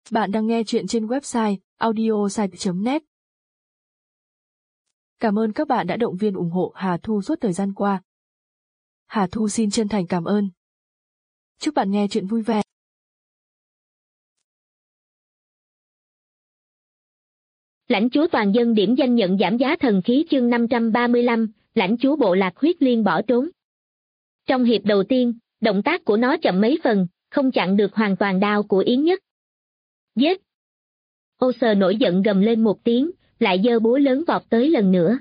Bạn đang nghe chuyện trên website audiosite.net. Cảm ơn các bạn đã động viên ủng hộ Hà Thu suốt thời gian qua. Hà Thu xin chân thành cảm ơn. Chúc bạn nghe chuyện vui vẻ. Lãnh chúa toàn dân điểm danh nhận giảm giá thần khí chương 535, lãnh chúa bộ lạc huyết liên bỏ trốn. Trong hiệp đầu tiên, động tác của nó chậm mấy phần, không chặn được hoàn toàn đao của Yến Nhất. Giết! Ô Sờ nổi giận gầm lên một tiếng, lại giơ búa lớn vọt tới lần nữa.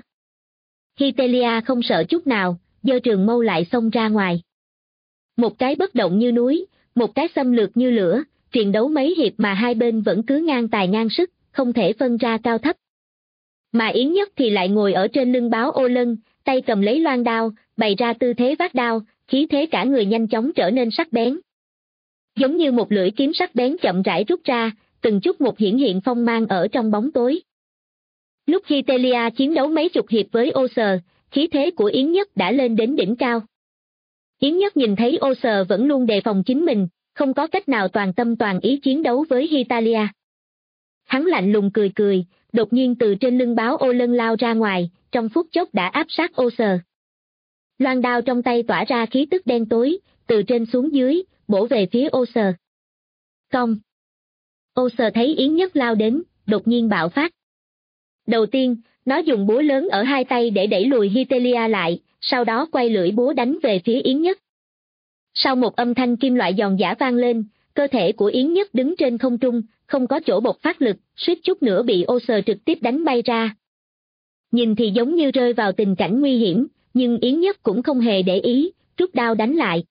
Hitelia không sợ chút nào, giơ trường mâu lại xông ra ngoài. Một cái bất động như núi, một cái xâm lược như lửa, truyền đấu mấy hiệp mà hai bên vẫn cứ ngang tài ngang sức, không thể phân ra cao thấp. Mà Yến Nhất thì lại ngồi ở trên lưng báo ô lân, tay cầm lấy loan đao, bày ra tư thế vác đao, khí thế cả người nhanh chóng trở nên sắc bén. Giống như một lưỡi kiếm sắc bén chậm rãi rút ra, từng chút một hiển hiện phong mang ở trong bóng tối. Lúc Hitelia chiến đấu mấy chục hiệp với Ô Sờ, khí thế của Yến Nhất đã lên đến đỉnh cao. Yến Nhất nhìn thấy Ô Sờ vẫn luôn đề phòng chính mình, không có cách nào toàn tâm toàn ý chiến đấu với Hitelia. Hắn lạnh lùng cười cười, đột nhiên từ trên lưng báo ô lân lao ra ngoài, trong phút chốc đã áp sát Ô Sờ. Loan đao trong tay tỏa ra khí tức đen tối, từ trên xuống dưới, bổ về phía Ô Sờ. Cong! Ô Sờ thấy Yến Nhất lao đến, đột nhiên bạo phát. Đầu tiên, nó dùng búa lớn ở hai tay để đẩy lùi Hitelia lại, sau đó quay lưỡi búa đánh về phía Yến Nhất. Sau một âm thanh kim loại giòn giã vang lên, cơ thể của Yến Nhất đứng trên không trung, không có chỗ bộc phát lực, suýt chút nữa bị Ô Sờ trực tiếp đánh bay ra. Nhìn thì giống như rơi vào tình cảnh nguy hiểm, nhưng Yến Nhất cũng không hề để ý, rút đao đánh lại.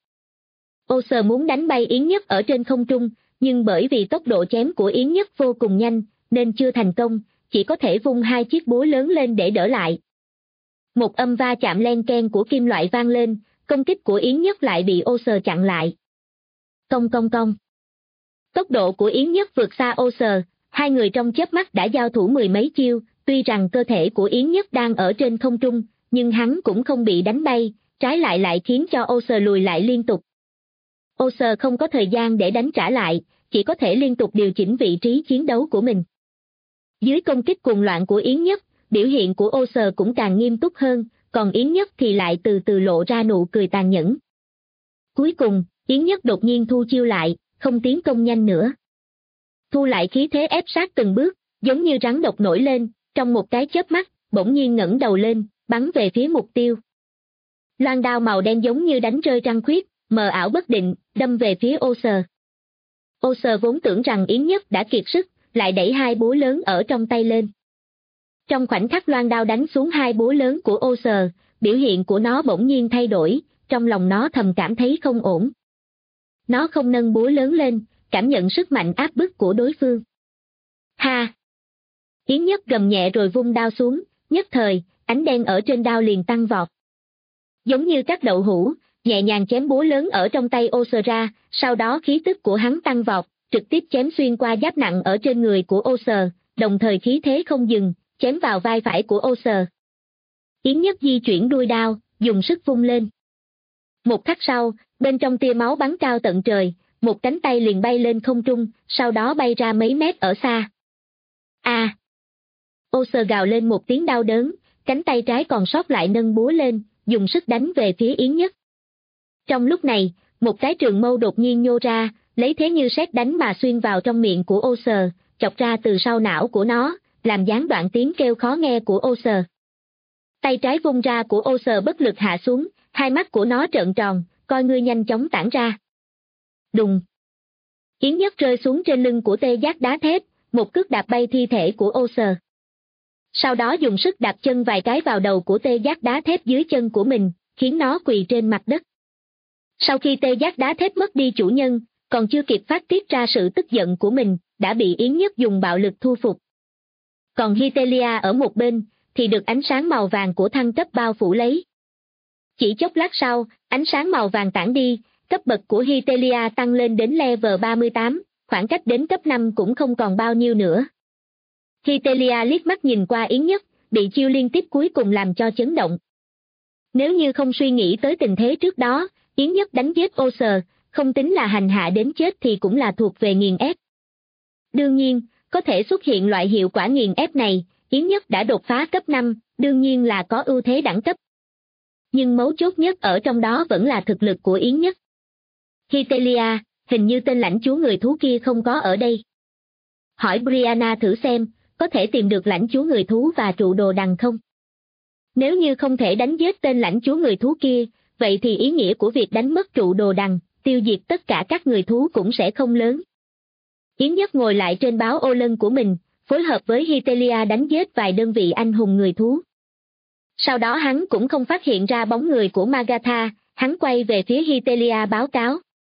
Ô Sờ muốn đánh bay Yến Nhất ở trên không trung, nhưng bởi vì tốc độ chém của Yến Nhất vô cùng nhanh, nên chưa thành công, chỉ có thể vung hai chiếc búa lớn lên để đỡ lại. Một âm va chạm len keng của kim loại vang lên, công kích của Yến Nhất lại bị Ô Sờ chặn lại. Cong cong cong. Tốc độ của Yến Nhất vượt xa Ô Sờ, hai người trong chớp mắt đã giao thủ mười mấy chiêu, tuy rằng cơ thể của Yến Nhất đang ở trên không trung, nhưng hắn cũng không bị đánh bay, trái lại lại khiến cho Ô Sờ lùi lại liên tục. Ô Sờ không có thời gian để đánh trả lại, chỉ có thể liên tục điều chỉnh vị trí chiến đấu của mình. Dưới công kích cuồng loạn của Yến Nhất, biểu hiện của Ô Sờ cũng càng nghiêm túc hơn, còn Yến Nhất thì lại từ từ lộ ra nụ cười tàn nhẫn. Cuối cùng, Yến Nhất đột nhiên thu chiêu lại, không tiến công nhanh nữa. Thu lại khí thế ép sát từng bước, giống như rắn độc nổi lên, trong một cái chớp mắt, bỗng nhiên ngẩng đầu lên, bắn về phía mục tiêu. Loan đao màu đen giống như đánh rơi trăng khuyết, mờ ảo bất định, đâm về phía Ô Sờ. Ô Sờ vốn tưởng rằng Yến Nhất đã kiệt sức, lại đẩy hai búa lớn ở trong tay lên. Trong khoảnh khắc loan đao đánh xuống hai búa lớn của Ô Sờ, biểu hiện của nó bỗng nhiên thay đổi, trong lòng nó thầm cảm thấy không ổn. Nó không nâng búa lớn lên, cảm nhận sức mạnh áp bức của đối phương. Ha! Yến Nhất gầm nhẹ rồi vung đao xuống, nhất thời, ánh đen ở trên đao liền tăng vọt. Giống như các đậu hũ, nhẹ nhàng chém búa lớn ở trong tay Ô Sờ ra, sau đó khí tức của hắn tăng vọt, trực tiếp chém xuyên qua giáp nặng ở trên người của Ô Sờ, đồng thời khí thế không dừng, chém vào vai phải của Ô Sờ. Yến Nhất di chuyển đuôi đao, dùng sức vung lên. Một khắc sau, bên trong tia máu bắn cao tận trời, một cánh tay liền bay lên không trung, sau đó bay ra mấy mét ở xa. A! Ô Sờ gào lên một tiếng đau đớn, cánh tay trái còn sót lại nâng búa lên, dùng sức đánh về phía Yến Nhất. Trong lúc này, một cái trường mâu đột nhiên nhô ra, lấy thế như sét đánh mà xuyên vào trong miệng của Ô Sờ, chọc ra từ sau não của nó, làm gián đoạn tiếng kêu khó nghe của Ô Sờ. Tay trái vung ra của Ô Sờ bất lực hạ xuống, hai mắt của nó trợn tròn, coi ngươi nhanh chóng tản ra. Đùng! Yến Nhất rơi xuống trên lưng của tê giác đá thép, một cước đạp bay thi thể của Ô Sờ. Sau đó dùng sức đạp chân vài cái vào đầu của tê giác đá thép dưới chân của mình, khiến nó quỳ trên mặt đất. Sau khi tê giác đá thép mất đi chủ nhân, còn chưa kịp phát tiết ra sự tức giận của mình, đã bị Yến Nhất dùng bạo lực thu phục. Còn Hitelia ở một bên, thì được ánh sáng màu vàng của thăng cấp bao phủ lấy. Chỉ chốc lát sau, ánh sáng màu vàng tản đi, cấp bậc của Hitelia tăng lên đến level 38, khoảng cách đến cấp 5 cũng không còn bao nhiêu nữa. Hitelia liếc mắt nhìn qua Yến Nhất, bị chiêu liên tiếp cuối cùng làm cho chấn động. Nếu như không suy nghĩ tới tình thế trước đó, Yến Nhất đánh giết Ô Sờ, không tính là hành hạ đến chết thì cũng là thuộc về nghiền ép. Đương nhiên, có thể xuất hiện loại hiệu quả nghiền ép này, Yến Nhất đã đột phá cấp 5, đương nhiên là có ưu thế đẳng cấp. Nhưng mấu chốt nhất ở trong đó vẫn là thực lực của Yến Nhất. Hytelia, hình như tên lãnh chúa người thú kia không có ở đây. Hỏi Brianna thử xem, có thể tìm được lãnh chúa người thú và trụ đồ đằng không? Nếu như không thể đánh giết tên lãnh chúa người thú kia, vậy thì ý nghĩa của việc đánh mất trụ đồ đằng, tiêu diệt tất cả các người thú cũng sẽ không lớn. Yến Nhất ngồi lại trên báo ô lân của mình, phối hợp với Hytelia đánh giết vài đơn vị anh hùng người thú. Sau đó hắn cũng không phát hiện ra bóng người của Magatha, hắn quay về phía Hytelia báo cáo.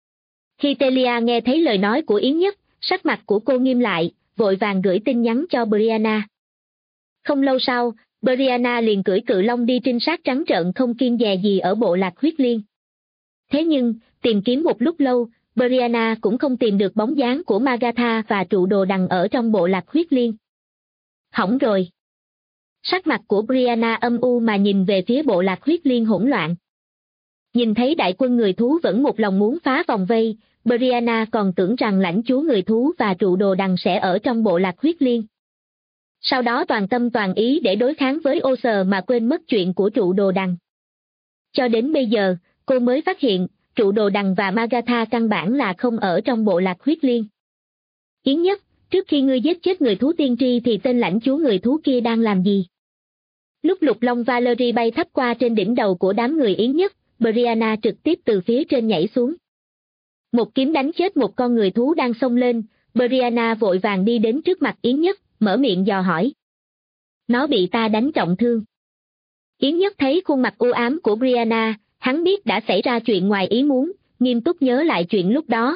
Hytelia nghe thấy lời nói của Yến Nhất, sắc mặt của cô nghiêm lại, vội vàng gửi tin nhắn cho Brianna. Không lâu sau, Brianna liền cưỡi cự long đi trinh sát trắng trợn không kiêng dè gì ở bộ lạc huyết liên. Thế nhưng, tìm kiếm một lúc lâu, Brianna cũng không tìm được bóng dáng của Magatha và trụ đồ đằng ở trong bộ lạc huyết liên. Hỏng rồi. Sắc mặt của Brianna âm u mà nhìn về phía bộ lạc huyết liên hỗn loạn. Nhìn thấy đại quân người thú vẫn một lòng muốn phá vòng vây, Brianna còn tưởng rằng lãnh chúa người thú và trụ đồ đằng sẽ ở trong bộ lạc huyết liên. Sau đó toàn tâm toàn ý để đối kháng với Oser mà quên mất chuyện của trụ đồ đằng. Cho đến bây giờ, cô mới phát hiện, trụ đồ đằng và Magatha căn bản là không ở trong bộ lạc huyết liên. Yến Nhất, trước khi ngươi giết chết người thú tiên tri thì tên lãnh chúa người thú kia đang làm gì? Lúc lục long Valerie bay thấp qua trên đỉnh đầu của đám người Yến Nhất, Brianna trực tiếp từ phía trên nhảy xuống. Một kiếm đánh chết một con người thú đang xông lên, Brianna vội vàng đi đến trước mặt Yến Nhất, mở miệng dò hỏi. Nó bị ta đánh trọng thương. Yến Nhất thấy khuôn mặt u ám của Brianna, hắn biết đã xảy ra chuyện ngoài ý muốn, nghiêm túc nhớ lại chuyện lúc đó.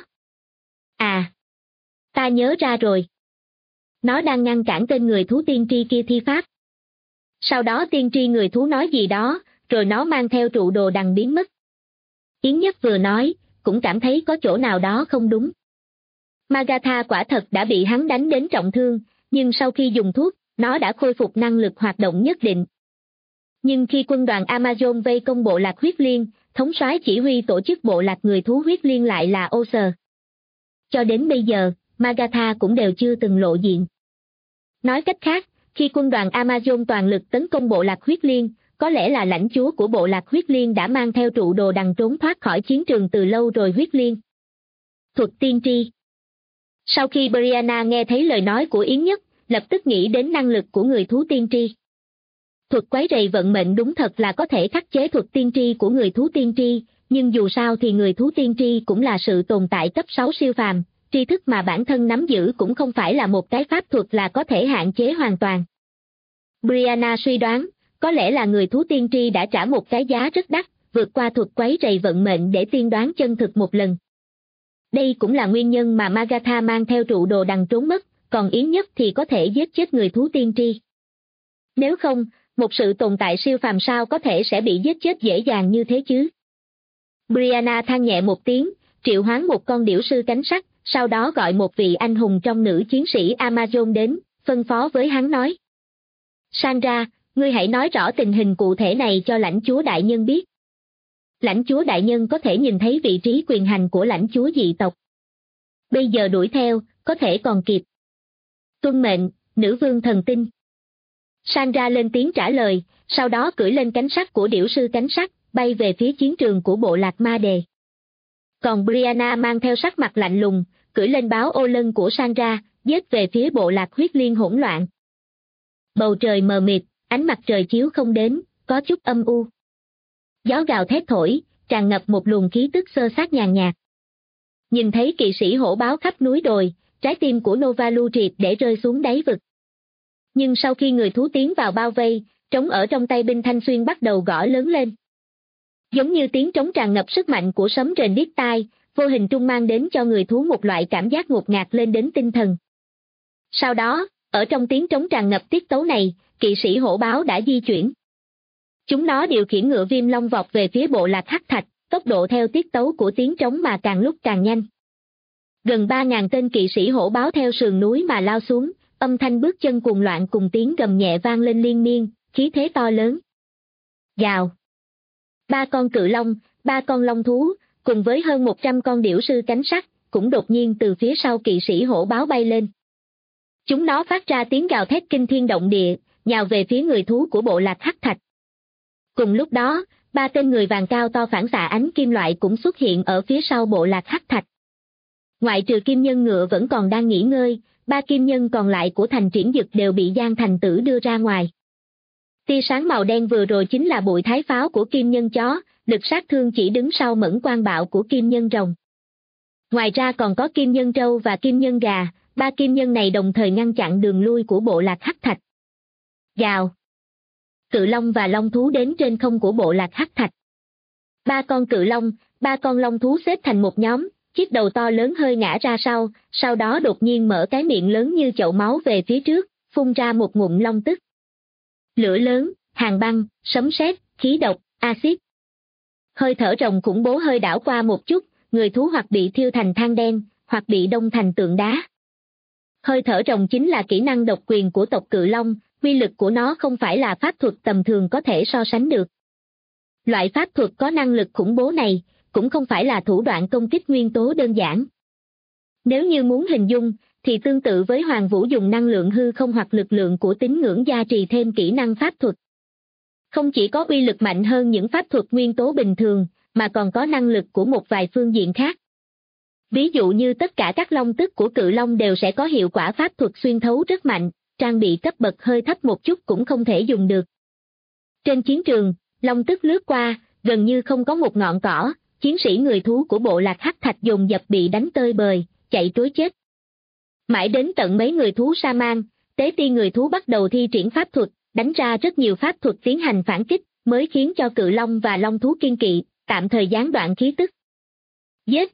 À, ta nhớ ra rồi. Nó đang ngăn cản tên người thú tiên tri kia thi pháp. Sau đó tiên tri người thú nói gì đó, rồi nó mang theo trụ đồ đằng biến mất. Yến Nhất vừa nói, cũng cảm thấy có chỗ nào đó không đúng. Magatha quả thật đã bị hắn đánh đến trọng thương, nhưng sau khi dùng thuốc, nó đã khôi phục năng lực hoạt động nhất định. Nhưng khi quân đoàn Amazon vây công bộ lạc huyết liên, thống soái chỉ huy tổ chức bộ lạc người thú huyết liên lại là Oser. Cho đến bây giờ, Magatha cũng đều chưa từng lộ diện. Nói cách khác, khi quân đoàn Amazon toàn lực tấn công bộ lạc huyết liên, có lẽ là lãnh chúa của bộ lạc huyết liên đã mang theo trụ đồ đằng trốn thoát khỏi chiến trường từ lâu rồi. Huyết liên. Thuật tiên tri. Sau khi Brianna nghe thấy lời nói của Yến Nhất, lập tức nghĩ đến năng lực của người thú tiên tri. Thuật quấy rầy vận mệnh đúng thật là có thể khắc chế thuật tiên tri của người thú tiên tri, nhưng dù sao thì người thú tiên tri cũng là sự tồn tại cấp 6 siêu phàm, tri thức mà bản thân nắm giữ cũng không phải là một cái pháp thuật là có thể hạn chế hoàn toàn. Brianna suy đoán, có lẽ là người thú tiên tri đã trả một cái giá rất đắt, vượt qua thuật quấy rầy vận mệnh để tiên đoán chân thực một lần. Đây cũng là nguyên nhân mà Magatha mang theo trụ đồ đằng trốn mất, còn Yến Nhất thì có thể giết chết người thú tiên tri. Nếu không, một sự tồn tại siêu phàm sao có thể sẽ bị giết chết dễ dàng như thế chứ? Brianna than nhẹ một tiếng, triệu hoán một con điểu sư cánh sắt, sau đó gọi một vị anh hùng trong nữ chiến sĩ Amazon đến, phân phó với hắn nói. Sandra, ngươi hãy nói rõ tình hình cụ thể này cho lãnh chúa đại nhân biết. Lãnh chúa đại nhân có thể nhìn thấy vị trí quyền hành của lãnh chúa dị tộc. Bây giờ đuổi theo, có thể còn kịp. Tuân mệnh, nữ vương thần tinh. Sandra lên tiếng trả lời, sau đó cưỡi lên cánh sắt của điểu sư cánh sắt, bay về phía chiến trường của bộ lạc ma đề. Còn Brianna mang theo sắc mặt lạnh lùng, cưỡi lên báo ô lân của Sandra, giết về phía bộ lạc huyết liên hỗn loạn. Bầu trời mờ mịt, ánh mặt trời chiếu không đến, có chút âm u. Gió gào thét thổi, tràn ngập một luồng khí tức xơ xác nhàn nhạt. Nhìn thấy kỵ sĩ hổ báo khắp núi đồi, trái tim của Novalu triệt để rơi xuống đáy vực. Nhưng sau khi người thú tiến vào bao vây, trống ở trong tay binh Thanh Xuyên bắt đầu gõ lớn lên. Giống như tiếng trống tràn ngập sức mạnh của sấm rền điếc tai, vô hình trung mang đến cho người thú một loại cảm giác ngột ngạt lên đến tinh thần. Sau đó, ở trong tiếng trống tràn ngập tiết tấu này, kỵ sĩ hổ báo đã di chuyển. Chúng nó điều khiển ngựa viêm long vọt về phía bộ lạc hắc thạch, tốc độ theo tiết tấu của tiếng trống mà càng lúc càng nhanh. Gần 3.000 tên kỵ sĩ hổ báo theo sườn núi mà lao xuống, âm thanh bước chân cuồng loạn cùng tiếng gầm nhẹ vang lên liên miên, khí thế to lớn. Gào. 3 con cự long, 3 con long thú, cùng với hơn 100 con điểu sư cánh sắt, cũng đột nhiên từ phía sau kỵ sĩ hổ báo bay lên. Chúng nó phát ra tiếng gào thét kinh thiên động địa, nhào về phía người thú của bộ lạc hắc thạch. Cùng lúc đó, 3 tên người vàng cao to phản xạ ánh kim loại cũng xuất hiện ở phía sau bộ lạc hắc thạch. Ngoại trừ kim nhân ngựa vẫn còn đang nghỉ ngơi, 3 kim nhân còn lại của thành Triển Dực đều bị Giang Thành Tử đưa ra ngoài. Tia sáng màu đen vừa rồi chính là bụi thái pháo của kim nhân chó, lực sát thương chỉ đứng sau mẫn quang bạo của kim nhân rồng. Ngoài ra còn có kim nhân trâu và kim nhân gà, 3 kim nhân này đồng thời ngăn chặn đường lui của bộ lạc hắc thạch. Gào! Cự long và long thú đến trên không của bộ lạc hắc thạch. 3 con cự long, 3 con long thú xếp thành một nhóm, chiếc đầu to lớn hơi ngã ra sau đó đột nhiên mở cái miệng lớn như chậu máu về phía trước, phun ra một ngụm long tức. Lửa lớn, hàn băng, sấm sét, khí độc, axit. Hơi thở rồng khủng bố hơi đảo qua một chút, người thú hoặc bị thiêu thành than đen, hoặc bị đông thành tượng đá. Hơi thở rồng chính là kỹ năng độc quyền của tộc Cự Long, uy lực của nó không phải là pháp thuật tầm thường có thể so sánh được. Loại pháp thuật có năng lực khủng bố này, cũng không phải là thủ đoạn công kích nguyên tố đơn giản. Nếu như muốn hình dung, thì tương tự với Hoàng Vũ dùng năng lượng hư không hoặc lực lượng của tín ngưỡng gia trì thêm kỹ năng pháp thuật. Không chỉ có uy lực mạnh hơn những pháp thuật nguyên tố bình thường, mà còn có năng lực của một vài phương diện khác. Ví dụ như tất cả các long tức của Cự Long đều sẽ có hiệu quả pháp thuật xuyên thấu rất mạnh, trang bị cấp bậc hơi thấp một chút cũng không thể dùng được. Trên chiến trường, long tức lướt qua, gần như không có một ngọn cỏ, chiến sĩ người thú của bộ lạc hắc thạch dồn dập bị đánh tơi bời, chạy trối chết. Mãi đến tận mấy người thú sa man, tế ti người thú bắt đầu thi triển pháp thuật, đánh ra rất nhiều pháp thuật tiến hành phản kích, mới khiến cho Cự Long và long thú kiên kỵ, tạm thời gián đoạn khí tức. Giết!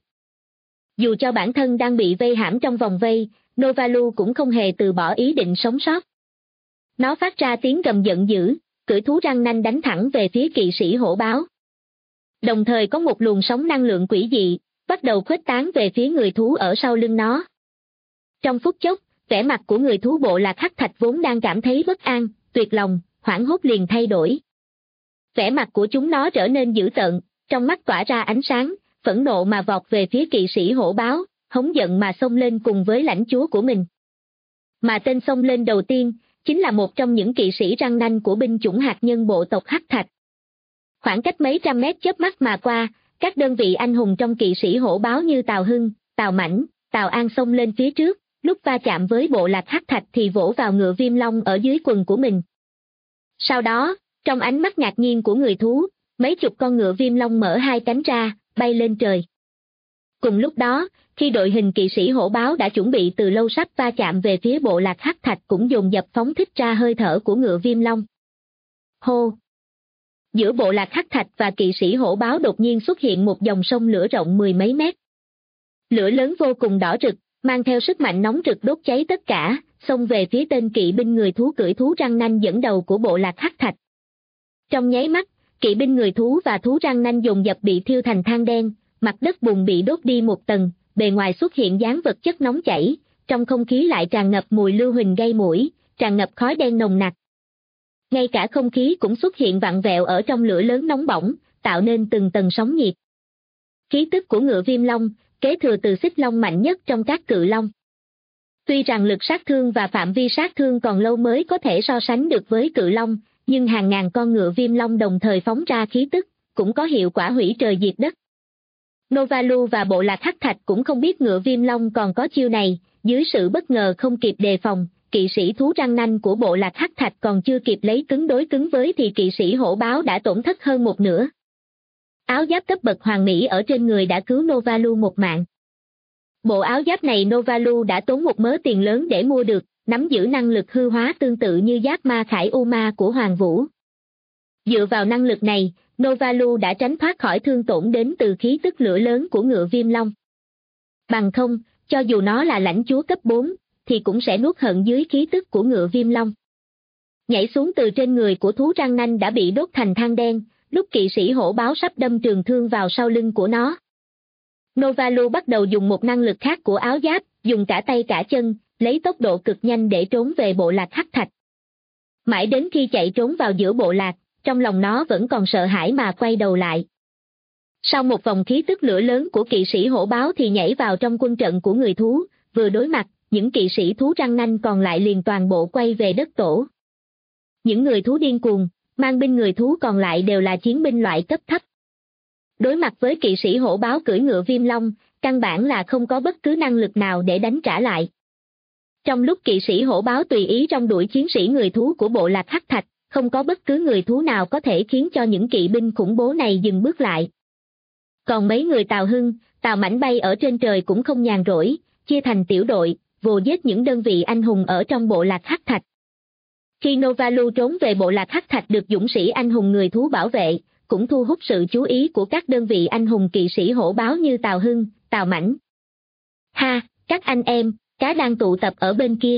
Dù cho bản thân đang bị vây hãm trong vòng vây, Novalu cũng không hề từ bỏ ý định sống sót. Nó phát ra tiếng gầm giận dữ, cưỡi thú răng nanh đánh thẳng về phía kỵ sĩ hổ báo. Đồng thời có một luồng sóng năng lượng quỷ dị, bắt đầu khuếch tán về phía người thú ở sau lưng nó. Trong phút chốc, vẻ mặt của người thú bộ lạc hắc thạch vốn đang cảm thấy bất an, tuyệt lòng, hoảng hốt liền thay đổi. Vẻ mặt của chúng nó trở nên dữ tợn, trong mắt tỏa ra ánh sáng, phẫn nộ mà vọt về phía kỵ sĩ hổ báo, hống giận mà xông lên cùng với lãnh chúa của mình. Mà tên xông lên đầu tiên, chính là một trong những kỵ sĩ răng nanh của binh chủng hạt nhân bộ tộc hắc thạch. Khoảng cách mấy trăm mét chớp mắt mà qua, các đơn vị anh hùng trong kỵ sĩ hổ báo như Tào Hưng, Tào Mãnh, Tào An xông lên phía trước, lúc va chạm với bộ lạc hắc thạch thì vỗ vào ngựa viêm long ở dưới quần của mình. Sau đó, trong ánh mắt ngạc nhiên của người thú, mấy chục con ngựa viêm long mở hai cánh ra, bay lên trời. Cùng lúc đó, khi đội hình kỵ sĩ hổ báo đã chuẩn bị từ lâu sắp va chạm về phía bộ lạc hắc thạch cũng dồn dập phóng thích ra hơi thở của ngựa viêm long. Hô! Giữa bộ lạc hắc thạch và kỵ sĩ hổ báo đột nhiên xuất hiện một dòng sông lửa rộng mười mấy mét. Lửa lớn vô cùng đỏ rực, mang theo sức mạnh nóng rực đốt cháy tất cả, xông về phía tên kỵ binh người thú cưỡi thú răng nanh dẫn đầu của bộ lạc hắc thạch. Trong nháy mắt, kỵ binh người thú và thú răng nanh dồn dập bị thiêu thành than đen, mặt đất bùn bị đốt đi một tầng, bề ngoài xuất hiện dáng vật chất nóng chảy, trong không khí lại tràn ngập mùi lưu huỳnh gây mũi, tràn ngập khói đen nồng nặc. Ngay cả không khí cũng xuất hiện vặn vẹo ở trong lửa lớn nóng bỏng, tạo nên từng tầng sóng nhiệt. Khí tức của ngựa viêm long, kế thừa từ xích long mạnh nhất trong các cự long. Tuy rằng lực sát thương và phạm vi sát thương còn lâu mới có thể so sánh được với cự long, nhưng hàng ngàn con ngựa viêm long đồng thời phóng ra khí tức, cũng có hiệu quả hủy trời diệt đất. Novalu và bộ lạc hắc thạch cũng không biết ngựa viêm long còn có chiêu này, dưới sự bất ngờ không kịp đề phòng, kỵ sĩ thú răng nanh của bộ lạc hắc thạch còn chưa kịp lấy cứng đối cứng với thì kỵ sĩ hổ báo đã tổn thất hơn một nửa. Áo giáp cấp bậc hoàng mỹ ở trên người đã cứu Novalu một mạng. Bộ áo giáp này Novalu đã tốn một mớ tiền lớn để mua được, nắm giữ năng lực hư hóa tương tự như giáp ma khải u ma của Hoàng Vũ. Dựa vào năng lực này, Novalu đã tránh thoát khỏi thương tổn đến từ khí tức lửa lớn của ngựa viêm long. Bằng không, cho dù nó là lãnh chúa cấp 4, thì cũng sẽ nuốt hận dưới khí tức của ngựa viêm long. Nhảy xuống từ trên người của thú răng nanh đã bị đốt thành than đen, lúc kỵ sĩ hổ báo sắp đâm trường thương vào sau lưng của nó. Novalu bắt đầu dùng một năng lực khác của áo giáp, dùng cả tay cả chân, lấy tốc độ cực nhanh để trốn về bộ lạc hắc thạch. Mãi đến khi chạy trốn vào giữa bộ lạc, trong lòng nó vẫn còn sợ hãi mà quay đầu lại. Sau một vòng khí tức lửa lớn của kỵ sĩ hổ báo thì nhảy vào trong quân trận của người thú, vừa đối mặt, những kỵ sĩ thú răng nanh còn lại liền toàn bộ quay về đất tổ. Những người thú điên cuồng, mang binh người thú còn lại đều là chiến binh loại cấp thấp. Đối mặt với kỵ sĩ hổ báo cưỡi ngựa viêm long, căn bản là không có bất cứ năng lực nào để đánh trả lại. Trong lúc kỵ sĩ hổ báo tùy ý rong đuổi chiến sĩ người thú của bộ lạc Hắc Thạch, không có bất cứ người thú nào có thể khiến cho những kỵ binh khủng bố này dừng bước lại. Còn mấy người Tào Hưng, Tào Mãnh bay ở trên trời cũng không nhàn rỗi, chia thành tiểu đội, vồ giết những đơn vị anh hùng ở trong bộ lạc Hắc Thạch. Khi Novalu trốn về bộ lạc Hắc Thạch được dũng sĩ anh hùng người thú bảo vệ, cũng thu hút sự chú ý của các đơn vị anh hùng kỵ sĩ hổ báo như Tào Hưng, Tào Mãnh. Ha, các anh em, cá đang tụ tập ở bên kia.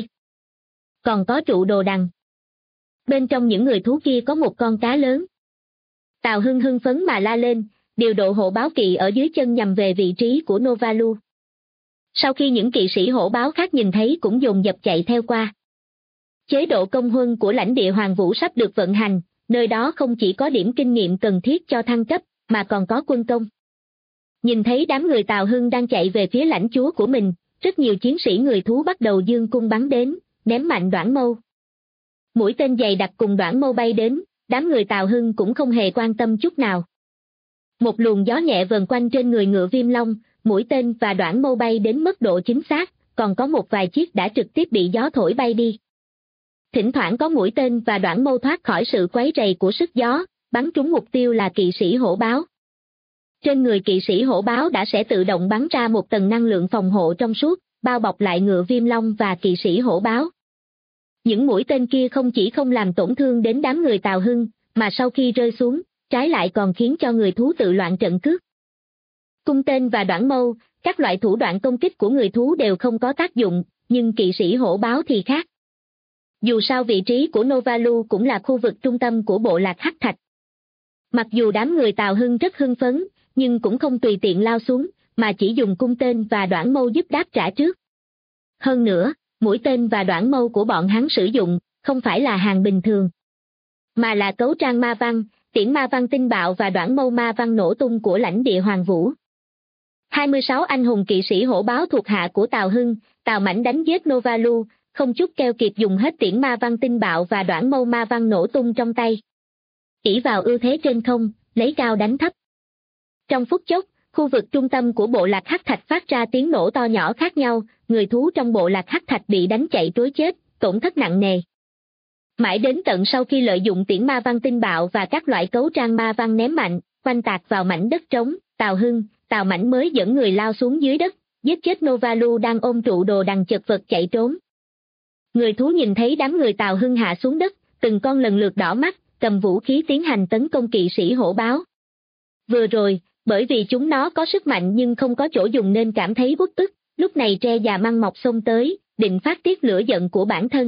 Còn có trụ đồ đằng. Bên trong những người thú kia có một con cá lớn. Tào Hưng hưng phấn mà la lên, điều độ hộ báo kỵ ở dưới chân nhằm về vị trí của Novalu. Sau khi những kỵ sĩ hổ báo khác nhìn thấy cũng dồn dập chạy theo qua. Chế độ công huân của lãnh địa Hoàng Vũ sắp được vận hành, nơi đó không chỉ có điểm kinh nghiệm cần thiết cho thăng cấp, mà còn có quân công. Nhìn thấy đám người Tào Hưng đang chạy về phía lãnh chúa của mình, rất nhiều chiến sĩ người thú bắt đầu giương cung bắn đến, ném mạnh đoản mâu. Mũi tên dày đặc cùng đoản mâu bay đến, đám người Tào Hưng cũng không hề quan tâm chút nào. Một luồng gió nhẹ vần quanh trên người ngựa viêm long, mũi tên và đoản mâu bay đến mức độ chính xác, còn có một vài chiếc đã trực tiếp bị gió thổi bay đi. Thỉnh thoảng có mũi tên và đoản mâu thoát khỏi sự quấy rầy của sức gió, bắn trúng mục tiêu là kỵ sĩ hổ báo. Trên người kỵ sĩ hổ báo đã sẽ tự động bắn ra một tầng năng lượng phòng hộ trong suốt, bao bọc lại ngựa viêm long và kỵ sĩ hổ báo. Những mũi tên kia không chỉ không làm tổn thương đến đám người Tào Hưng, mà sau khi rơi xuống, trái lại còn khiến cho người thú tự loạn trận cước. Cung tên và đoản mâu, các loại thủ đoạn công kích của người thú đều không có tác dụng, nhưng kỵ sĩ hổ báo thì khác. Dù sao vị trí của Novalu cũng là khu vực trung tâm của bộ lạc Hắc Thạch. Mặc dù đám người Tào Hưng rất hưng phấn, nhưng cũng không tùy tiện lao xuống, mà chỉ dùng cung tên và đoản mâu giúp đáp trả trước. Hơn nữa, mũi tên và đoản mâu của bọn hắn sử dụng, không phải là hàng bình thường, mà là cấu trang ma văn, tiễn ma văn tinh bạo và đoản mâu ma văn nổ tung của lãnh địa Hoàng Vũ. 26 anh hùng kỵ sĩ hổ báo thuộc hạ của Tào Hưng, Tào Mãnh đánh giết Novalu, không chút keo kiệt dùng hết tiễn ma văn tinh bạo và đoản mâu ma văn nổ tung trong tay. ỷ vào ưu thế trên không, lấy cao đánh thấp. Trong phút chốc, khu vực trung tâm của bộ lạc Hắc Thạch phát ra tiếng nổ to nhỏ khác nhau, người thú trong bộ lạc Hắc Thạch bị đánh chạy trối chết, tổn thất nặng nề. Mãi đến tận sau khi lợi dụng tiễn ma văn tinh bạo và các loại cấu trang ma văn ném mạnh, quanh tạc vào mảnh đất trống, Tào Hưng, Tào Mãnh mới dẫn người lao xuống dưới đất, giết chết Novalu đang ôm trụ đồ đằng chật vật chạy trốn. Người thú nhìn thấy đám người Tào Hưng hạ xuống đất, từng con lần lượt đỏ mắt, cầm vũ khí tiến hành tấn công kỵ sĩ hổ báo. Vừa rồi, bởi vì chúng nó có sức mạnh nhưng không có chỗ dùng nên cảm thấy uất ức, lúc này tre già măng mọc xông tới, định phát tiết lửa giận của bản thân.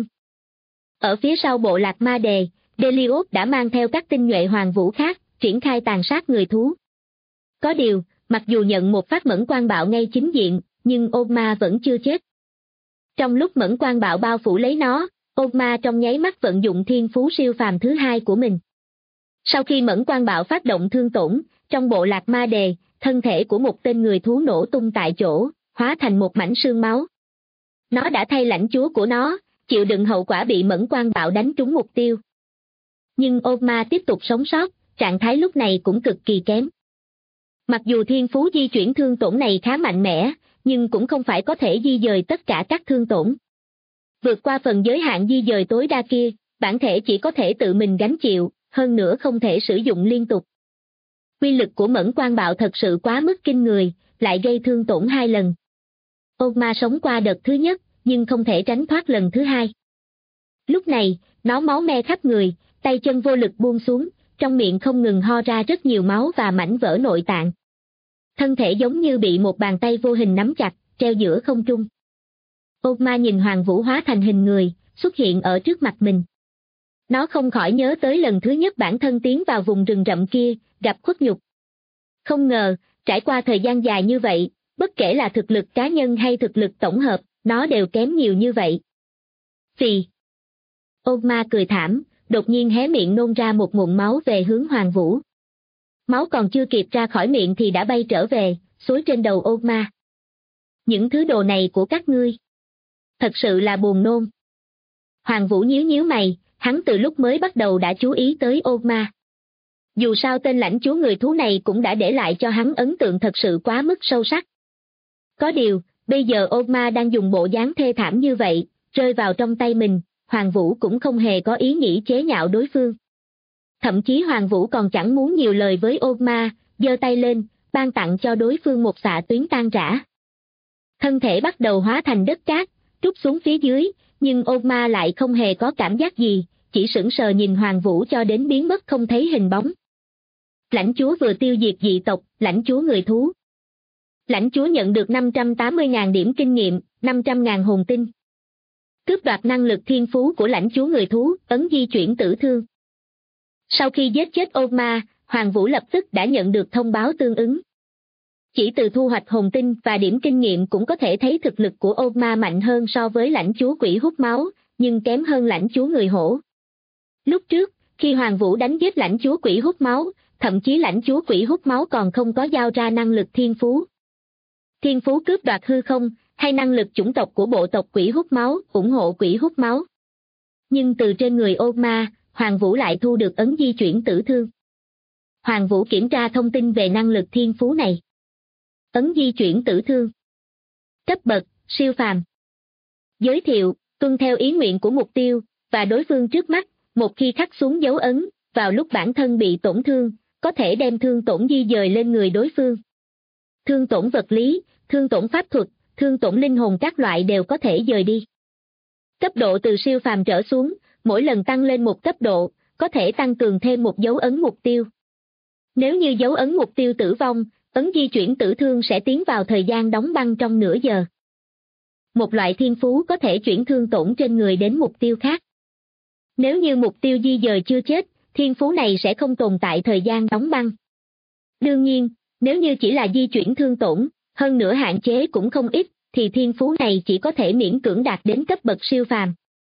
Ở phía sau bộ lạc Ma Đề, Delios đã mang theo các tinh nhuệ hoàng vũ khác, triển khai tàn sát người thú. Có điều, mặc dù nhận một phát mẫn quang bạo ngay chính diện, nhưng Ogma vẫn chưa chết. Trong lúc mẫn quang bạo bao phủ lấy nó, Ogma trong nháy mắt vận dụng thiên phú siêu phàm thứ hai của mình. Sau khi mẫn quang bạo phát động thương tổn, trong bộ lạc Ma Đề, thân thể của một tên người thú nổ tung tại chỗ, hóa thành một mảnh xương máu. Nó đã thay lãnh chúa của nó, chịu đựng hậu quả bị mẫn quang bạo đánh trúng mục tiêu. Nhưng Ogma tiếp tục sống sót, trạng thái lúc này cũng cực kỳ kém. Mặc dù thiên phú di chuyển thương tổn này khá mạnh mẽ, nhưng cũng không phải có thể di dời tất cả các thương tổn. Vượt qua phần giới hạn di dời tối đa kia, bản thể chỉ có thể tự mình gánh chịu, hơn nữa không thể sử dụng liên tục. Uy lực của mẫn quang bạo thật sự quá mức kinh người, lại gây thương tổn 2 lần. Ogma sống qua đợt thứ nhất, nhưng không thể tránh thoát lần thứ hai. Lúc này, nó máu me khắp người, tay chân vô lực buông xuống, trong miệng không ngừng ho ra rất nhiều máu và mảnh vỡ nội tạng. Thân thể giống như bị một bàn tay vô hình nắm chặt, treo giữa không trung. Ogma nhìn Hoàng Vũ hóa thành hình người, xuất hiện ở trước mặt mình. Nó không khỏi nhớ tới lần thứ nhất bản thân tiến vào vùng rừng rậm kia, gặp khuất nhục. Không ngờ, trải qua thời gian dài như vậy, bất kể là thực lực cá nhân hay thực lực tổng hợp, nó đều kém nhiều như vậy. Phì. Ogma cười thảm, đột nhiên hé miệng nôn ra một ngụm máu về hướng Hoàng Vũ. Máu còn chưa kịp ra khỏi miệng thì đã bay trở về, xối trên đầu Ogma. Những thứ đồ này của các ngươi. Thật sự là buồn nôn. Hoàng Vũ nhíu nhíu mày, hắn từ lúc mới bắt đầu đã chú ý tới ô ma. Dù sao tên lãnh chúa người thú này cũng đã để lại cho hắn ấn tượng thật sự quá mức sâu sắc. Có điều, bây giờ ô ma đang dùng bộ dáng thê thảm như vậy, rơi vào trong tay mình, Hoàng Vũ cũng không hề có ý nghĩ chế nhạo đối phương. Thậm chí Hoàng Vũ còn chẳng muốn nhiều lời với ô ma, giơ tay lên, ban tặng cho đối phương một xạ tuyến tan rã. Thân thể bắt đầu hóa thành đất cát, trút xuống phía dưới, nhưng ô ma lại không hề có cảm giác gì, chỉ sững sờ nhìn Hoàng Vũ cho đến biến mất không thấy hình bóng. Lãnh chúa vừa tiêu diệt dị tộc, lãnh chúa người thú. Lãnh chúa nhận được 580.000 điểm kinh nghiệm, 500.000 hồn tinh. Cướp đoạt năng lực thiên phú của lãnh chúa người thú, ấn di chuyển tử thương. Sau khi giết chết ô ma, Hoàng Vũ lập tức đã nhận được thông báo tương ứng. Chỉ từ thu hoạch hồn tinh và điểm kinh nghiệm cũng có thể thấy thực lực của ô ma mạnh hơn so với lãnh chúa quỷ hút máu, nhưng kém hơn lãnh chúa người hổ. Lúc trước, khi Hoàng Vũ đánh giết lãnh chúa quỷ hút máu, thậm chí lãnh chúa quỷ hút máu còn không có giao ra năng lực thiên phú. Thiên phú cướp đoạt hư không, hay năng lực chủng tộc của bộ tộc quỷ hút máu, ủng hộ quỷ hút máu. Nhưng từ trên người ô ma, Hoàng Vũ lại thu được ấn di chuyển tử thương. Hoàng Vũ kiểm tra thông tin về năng lực thiên phú này. Ấn di chuyển tử thương. Cấp bậc, siêu phàm. Giới thiệu, tuân theo ý nguyện của mục tiêu, và đối phương trước mắt, một khi khắc xuống dấu ấn, vào lúc bản thân bị tổn thương, có thể đem thương tổn di dời lên người đối phương. Thương tổn vật lý, thương tổn pháp thuật, thương tổn linh hồn các loại đều có thể dời đi. Cấp độ từ siêu phàm trở xuống, mỗi lần tăng lên một cấp độ, có thể tăng cường thêm một dấu ấn mục tiêu. Nếu như dấu ấn mục tiêu tử vong, ấn di chuyển tử thương sẽ tiến vào thời gian đóng băng trong nửa giờ. Một loại thiên phú có thể chuyển thương tổn trên người đến mục tiêu khác. Nếu như mục tiêu di dời chưa chết, thiên phú này sẽ không tồn tại thời gian đóng băng. Đương nhiên, nếu như chỉ là di chuyển thương tổn, hơn nữa hạn chế cũng không ít, thì thiên phú này chỉ có thể miễn cưỡng đạt đến cấp bậc siêu phàm.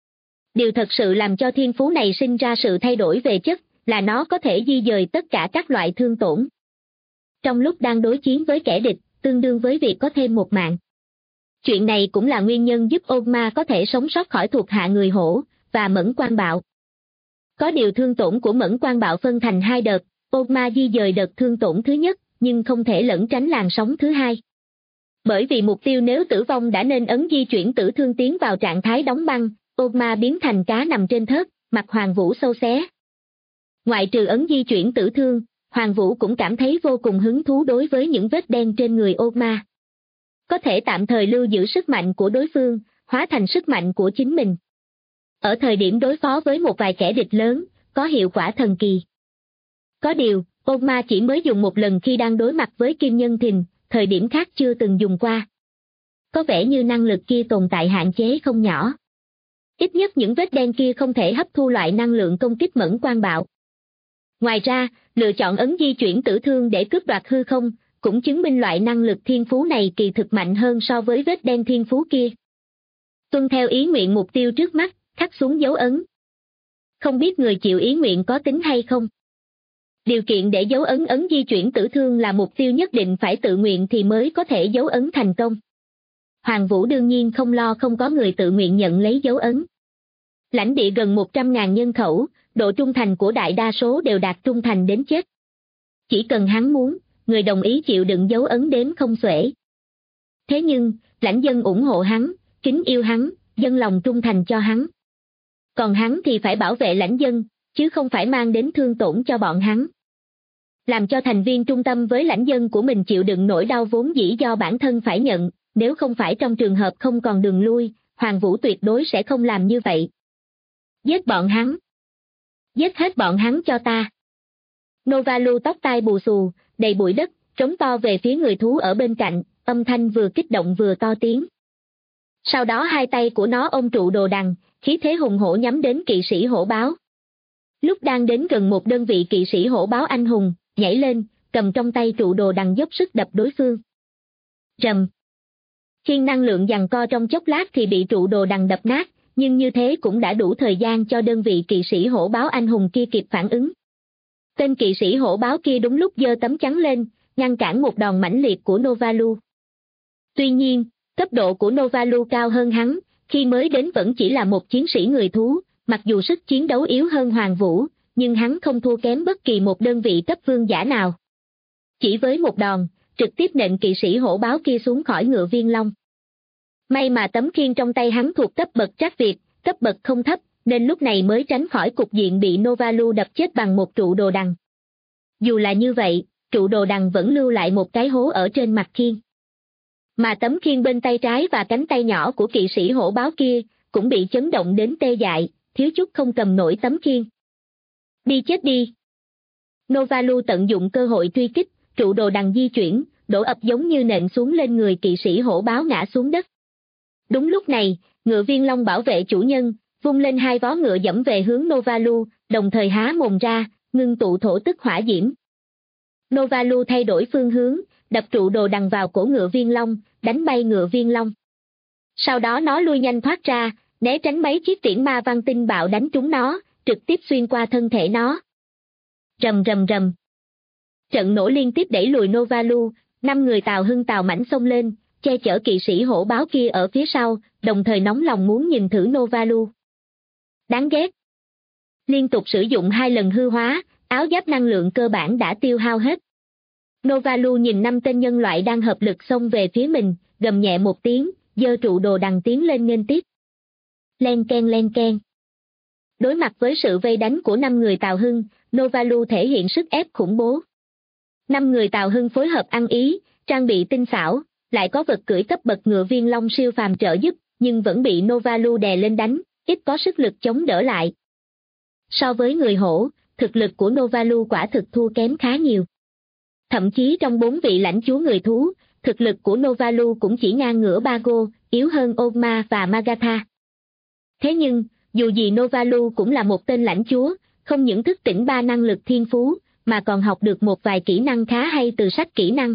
Điều thật sự làm cho thiên phú này sinh ra sự thay đổi về chất, là nó có thể di dời tất cả các loại thương tổn. Trong lúc đang đối chiến với kẻ địch, tương đương với việc có thêm một mạng. Chuyện này cũng là nguyên nhân giúp ôn ma có thể sống sót khỏi thuộc hạ người hổ, và mẫn quan bạo. Có điều thương tổn của mẫn quan bạo phân thành hai đợt, ôn ma di dời đợt thương tổn thứ nhất, nhưng không thể lẩn tránh làn sóng thứ hai. Bởi vì mục tiêu nếu tử vong đã nên ấn di chuyển tử thương tiến vào trạng thái đóng băng, ôn ma biến thành cá nằm trên thớt, mặt Hoàng Vũ sâu xé. Ngoại trừ ấn di chuyển tử thương, Hoàng Vũ cũng cảm thấy vô cùng hứng thú đối với những vết đen trên người ôn ma. Có thể tạm thời lưu giữ sức mạnh của đối phương, hóa thành sức mạnh của chính mình. Ở thời điểm đối phó với một vài kẻ địch lớn, có hiệu quả thần kỳ. Có điều, ôn ma chỉ mới dùng một lần khi đang đối mặt với Kim Nhân Thìn, thời điểm khác chưa từng dùng qua. Có vẻ như năng lực kia tồn tại hạn chế không nhỏ. Ít nhất những vết đen kia không thể hấp thu loại năng lượng công kích mẫn quan bạo. Ngoài ra, lựa chọn ấn di chuyển tử thương để cướp đoạt hư không, cũng chứng minh loại năng lực thiên phú này kỳ thực mạnh hơn so với vết đen thiên phú kia. Tuân theo ý nguyện mục tiêu trước mắt, khắc xuống dấu ấn. Không biết người chịu ý nguyện có tính hay không? Điều kiện để dấu ấn di chuyển tử thương là mục tiêu nhất định phải tự nguyện thì mới có thể dấu ấn thành công. Hoàng Vũ đương nhiên không lo không có người tự nguyện nhận lấy dấu ấn. Lãnh địa gần 100.000 nhân khẩu, độ trung thành của đại đa số đều đạt trung thành đến chết. Chỉ cần hắn muốn, người đồng ý chịu đựng dấu ấn đếm không xuể. Thế nhưng, lãnh dân ủng hộ hắn, kính yêu hắn, dâng lòng trung thành cho hắn. Còn hắn thì phải bảo vệ lãnh dân, chứ không phải mang đến thương tổn cho bọn hắn. Làm cho thành viên trung tâm với lãnh dân của mình chịu đựng nỗi đau vốn dĩ do bản thân phải nhận, nếu không phải trong trường hợp không còn đường lui, Hoàng Vũ tuyệt đối sẽ không làm như vậy. Giết bọn hắn. Giết hết bọn hắn cho ta. Novalu tóc tai bù xù, đầy bụi đất, trống to về phía người thú ở bên cạnh, âm thanh vừa kích động vừa to tiếng. Sau đó hai tay của nó ôm trụ đồ đằng, khí thế hùng hổ nhắm đến kỵ sĩ hổ báo. Lúc đang đến gần một đơn vị kỵ sĩ hổ báo anh hùng, nhảy lên, cầm trong tay trụ đồ đằng dốc sức đập đối phương. Rầm. Khiên năng lượng giằng co trong chốc lát thì bị trụ đồ đằng đập nát, nhưng như thế cũng đã đủ thời gian cho đơn vị kỵ sĩ hổ báo anh hùng kia kịp phản ứng. Tên kỵ sĩ hổ báo kia đúng lúc giơ tấm chắn lên, ngăn cản một đòn mãnh liệt của Novalu. Tuy nhiên, cấp độ của Novalu cao hơn hắn, khi mới đến vẫn chỉ là một chiến sĩ người thú, mặc dù sức chiến đấu yếu hơn Hoàng Vũ, nhưng hắn không thua kém bất kỳ một đơn vị cấp vương giả nào. Chỉ với một đòn, trực tiếp nện kỵ sĩ hổ báo kia xuống khỏi ngựa viên long. May mà tấm khiên trong tay hắn thuộc cấp bậc trác Việt, cấp bậc không thấp, nên lúc này mới tránh khỏi cục diện bị Novalu đập chết bằng một trụ đồ đằng. Dù là như vậy, trụ đồ đằng vẫn lưu lại một cái hố ở trên mặt khiên. Mà tấm khiên bên tay trái và cánh tay nhỏ của kỵ sĩ hổ báo kia cũng bị chấn động đến tê dại, thiếu chút không cầm nổi tấm khiên. Đi chết đi! Novalu tận dụng cơ hội truy kích, trụ đồ đằng di chuyển, đổ ập giống như nện xuống lên người kỵ sĩ hổ báo ngã xuống đất. Đúng lúc này, ngựa viên long bảo vệ chủ nhân, vung lên hai vó ngựa dẫm về hướng Novalu, đồng thời há mồm ra, ngưng tụ thổ tức hỏa diễm. Novalu thay đổi phương hướng, đập trụ đồ đằng vào cổ ngựa viên long, đánh bay ngựa viên long. Sau đó nó lui nhanh thoát ra, né tránh mấy chiếc tiễn ma văn tinh bạo đánh trúng nó, trực tiếp xuyên qua thân thể nó. Rầm rầm rầm. Trận nổ liên tiếp đẩy lùi Novalu, 5 người Tào Hưng Tào Mãnh xông lên, che chở kỵ sĩ hổ báo kia ở phía sau, đồng thời nóng lòng muốn nhìn thử Novalu. Đáng ghét. Liên tục sử dụng 2 lần hư hóa, áo giáp năng lượng cơ bản đã tiêu hao hết. Novalu nhìn 5 tên nhân loại đang hợp lực xông về phía mình, gầm nhẹ một tiếng, giơ trụ đồ đằng tiến lên nghênh tiếp. Len ken len ken. Đối mặt với sự vây đánh của 5 người Tào Hưng, Novalu thể hiện sức ép khủng bố. 5 người Tào Hưng phối hợp ăn ý, trang bị tinh xảo, lại có vật cưỡi cấp bậc ngựa viên long siêu phàm trợ giúp, nhưng vẫn bị Novalu đè lên đánh, ít có sức lực chống đỡ lại. So với người hổ, thực lực của Novalu quả thực thua kém khá nhiều. Thậm chí trong 4 vị lãnh chúa người thú, thực lực của Novalu cũng chỉ ngang ngửa Bago, yếu hơn Ogma và Magatha. Thế nhưng, dù gì Novalu cũng là một tên lãnh chúa, không những thức tỉnh 3 năng lực thiên phú, mà còn học được một vài kỹ năng khá hay từ sách kỹ năng.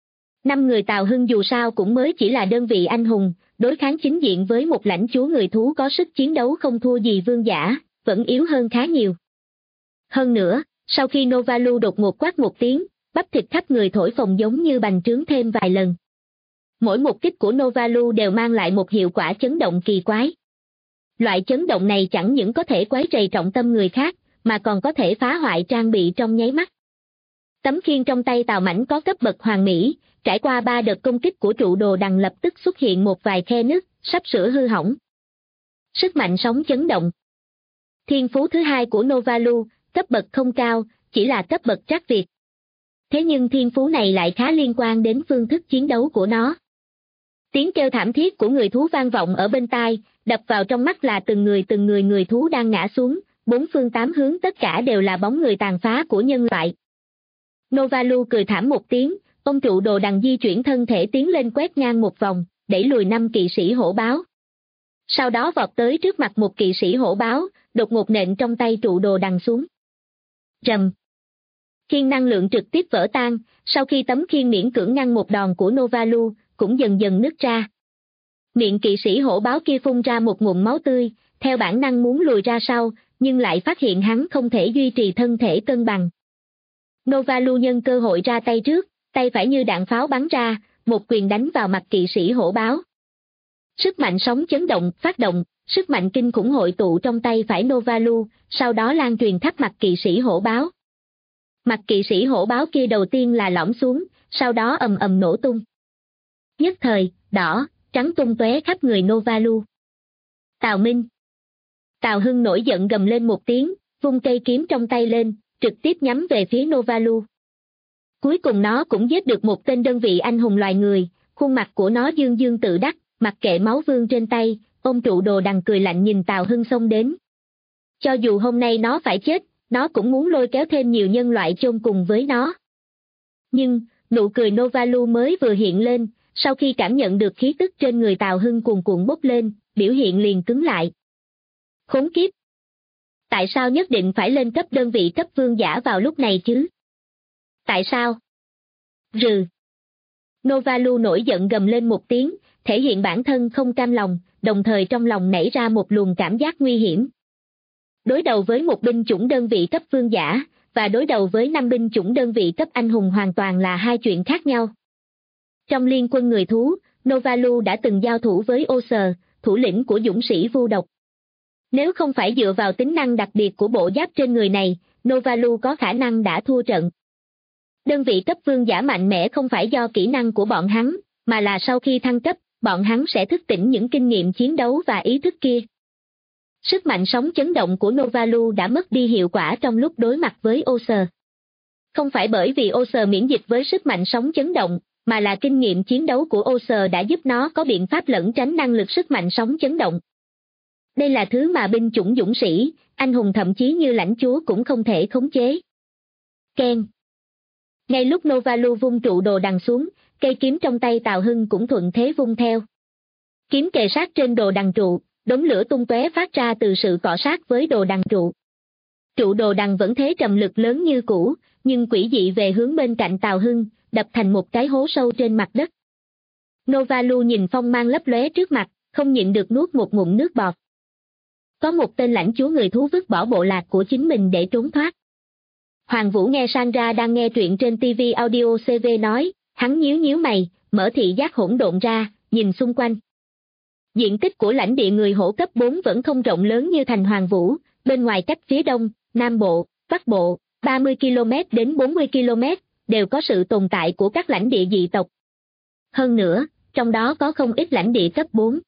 5 người Tào Hưng dù sao cũng mới chỉ là đơn vị anh hùng, đối kháng chính diện với một lãnh chúa người thú có sức chiến đấu không thua gì vương giả, vẫn yếu hơn khá nhiều. Hơn nữa, sau khi Novalu đột ngột quát một tiếng, bắp thịt khắp người thổi phồng giống như bành trướng thêm vài lần. Mỗi một kích của Novalu đều mang lại một hiệu quả chấn động kỳ quái. Loại chấn động này chẳng những có thể quấy rầy trọng tâm người khác, mà còn có thể phá hoại trang bị trong nháy mắt. Tấm khiên trong tay Tào Mãnh có cấp bậc hoàn mỹ, trải qua 3 đợt công kích của trụ đồ đằng lập tức xuất hiện một vài khe nứt, sắp sửa hư hỏng. Sức mạnh sóng chấn động. Thiên phú thứ 2 của Novalu, cấp bậc không cao, chỉ là cấp bậc trác Việt. Thế nhưng thiên phú này lại khá liên quan đến phương thức chiến đấu của nó. Tiếng kêu thảm thiết của người thú vang vọng ở bên tai, đập vào trong mắt là từng người người thú đang ngã xuống, 4 phương 8 hướng tất cả đều là bóng người tàn phá của nhân loại. Novalu cười thảm một tiếng, ông trụ đồ đằng di chuyển thân thể tiến lên quét ngang một vòng, đẩy lùi 5 kỵ sĩ hổ báo. Sau đó vọt tới trước mặt một kỵ sĩ hổ báo, đột ngột nện trong tay trụ đồ đằng xuống. Rầm. Khiên năng lượng trực tiếp vỡ tan, sau khi tấm khiên miễn cưỡng ngăn một đòn của Novalu, cũng dần dần nứt ra. Miệng kỵ sĩ hổ báo kia phun ra một ngụm máu tươi, theo bản năng muốn lùi ra sau, nhưng lại phát hiện hắn không thể duy trì thân thể cân bằng. Novalu nhân cơ hội ra tay trước, tay phải như đạn pháo bắn ra, một quyền đánh vào mặt kỵ sĩ hổ báo. Sức mạnh sóng chấn động, phát động, sức mạnh kinh khủng hội tụ trong tay phải Novalu, sau đó lan truyền khắp mặt kỵ sĩ hổ báo. Mặt kỵ sĩ hổ báo kia đầu tiên là lõm xuống, sau đó ầm ầm nổ tung. Nhất thời, đỏ, trắng tung tóe khắp người Novalu. Tào Minh. Tào Hưng nổi giận gầm lên một tiếng, vung cây kiếm trong tay lên, trực tiếp nhắm về phía Novalu. Cuối cùng nó cũng giết được một tên đơn vị anh hùng loài người, khuôn mặt của nó dương dương tự đắc, mặc kệ máu vương trên tay, ôm trụ đồ đằng cười lạnh nhìn Tào Hưng xông đến. Cho dù hôm nay nó phải chết, nó cũng muốn lôi kéo thêm nhiều nhân loại chôn cùng với nó. Nhưng, nụ cười Novalu mới vừa hiện lên, sau khi cảm nhận được khí tức trên người Tào Hưng cuồn cuộn bốc lên, biểu hiện liền cứng lại. Khốn kiếp! Tại sao nhất định phải lên cấp đơn vị cấp vương giả vào lúc này chứ? Tại sao? Rừ! Novalu nổi giận gầm lên một tiếng, thể hiện bản thân không cam lòng, đồng thời trong lòng nảy ra một luồng cảm giác nguy hiểm. Đối đầu với một binh chủng đơn vị cấp vương giả, và đối đầu với 5 binh chủng đơn vị cấp anh hùng hoàn toàn là hai chuyện khác nhau. Trong liên quân người thú, Novalu đã từng giao thủ với Oser, thủ lĩnh của dũng sĩ vu độc. Nếu không phải dựa vào tính năng đặc biệt của bộ giáp trên người này, Novalu có khả năng đã thua trận. Đơn vị cấp vương giả mạnh mẽ không phải do kỹ năng của bọn hắn, mà là sau khi thăng cấp, bọn hắn sẽ thức tỉnh những kinh nghiệm chiến đấu và ý thức kia. Sức mạnh sóng chấn động của Novalu đã mất đi hiệu quả trong lúc đối mặt với Oser. Không phải bởi vì Oser miễn dịch với sức mạnh sóng chấn động, mà là kinh nghiệm chiến đấu của Oser đã giúp nó có biện pháp lẩn tránh năng lực sức mạnh sóng chấn động. Đây là thứ mà binh chủng dũng sĩ, anh hùng thậm chí như lãnh chúa cũng không thể khống chế. Keng. Ngay lúc Novalu vung trụ đồ đằng xuống, cây kiếm trong tay Tào Hưng cũng thuận thế vung theo. Kiếm kề sát trên đồ đằng trụ, đống lửa tung tóe phát ra từ sự cọ sát với đồ đằng trụ. Trụ đồ đằng vẫn thế trầm lực lớn như cũ, nhưng quỷ dị về hướng bên cạnh Tào Hưng, đập thành một cái hố sâu trên mặt đất. Novalu nhìn phong mang lấp lóe trước mặt, không nhịn được nuốt một ngụm nước bọt. Có một tên lãnh chúa người thú vứt bỏ bộ lạc của chính mình để trốn thoát. Hoàng Vũ nghe Sandra đang nghe truyện trên TV Audio CV nói, hắn nhíu nhíu mày, mở thị giác hỗn độn ra, nhìn xung quanh. Diện tích của lãnh địa người hổ cấp 4 vẫn không rộng lớn như thành Hoàng Vũ, bên ngoài cách phía đông, nam bộ, bắc bộ, 30 km đến 40 km, đều có sự tồn tại của các lãnh địa dị tộc. Hơn nữa, trong đó có không ít lãnh địa cấp 4.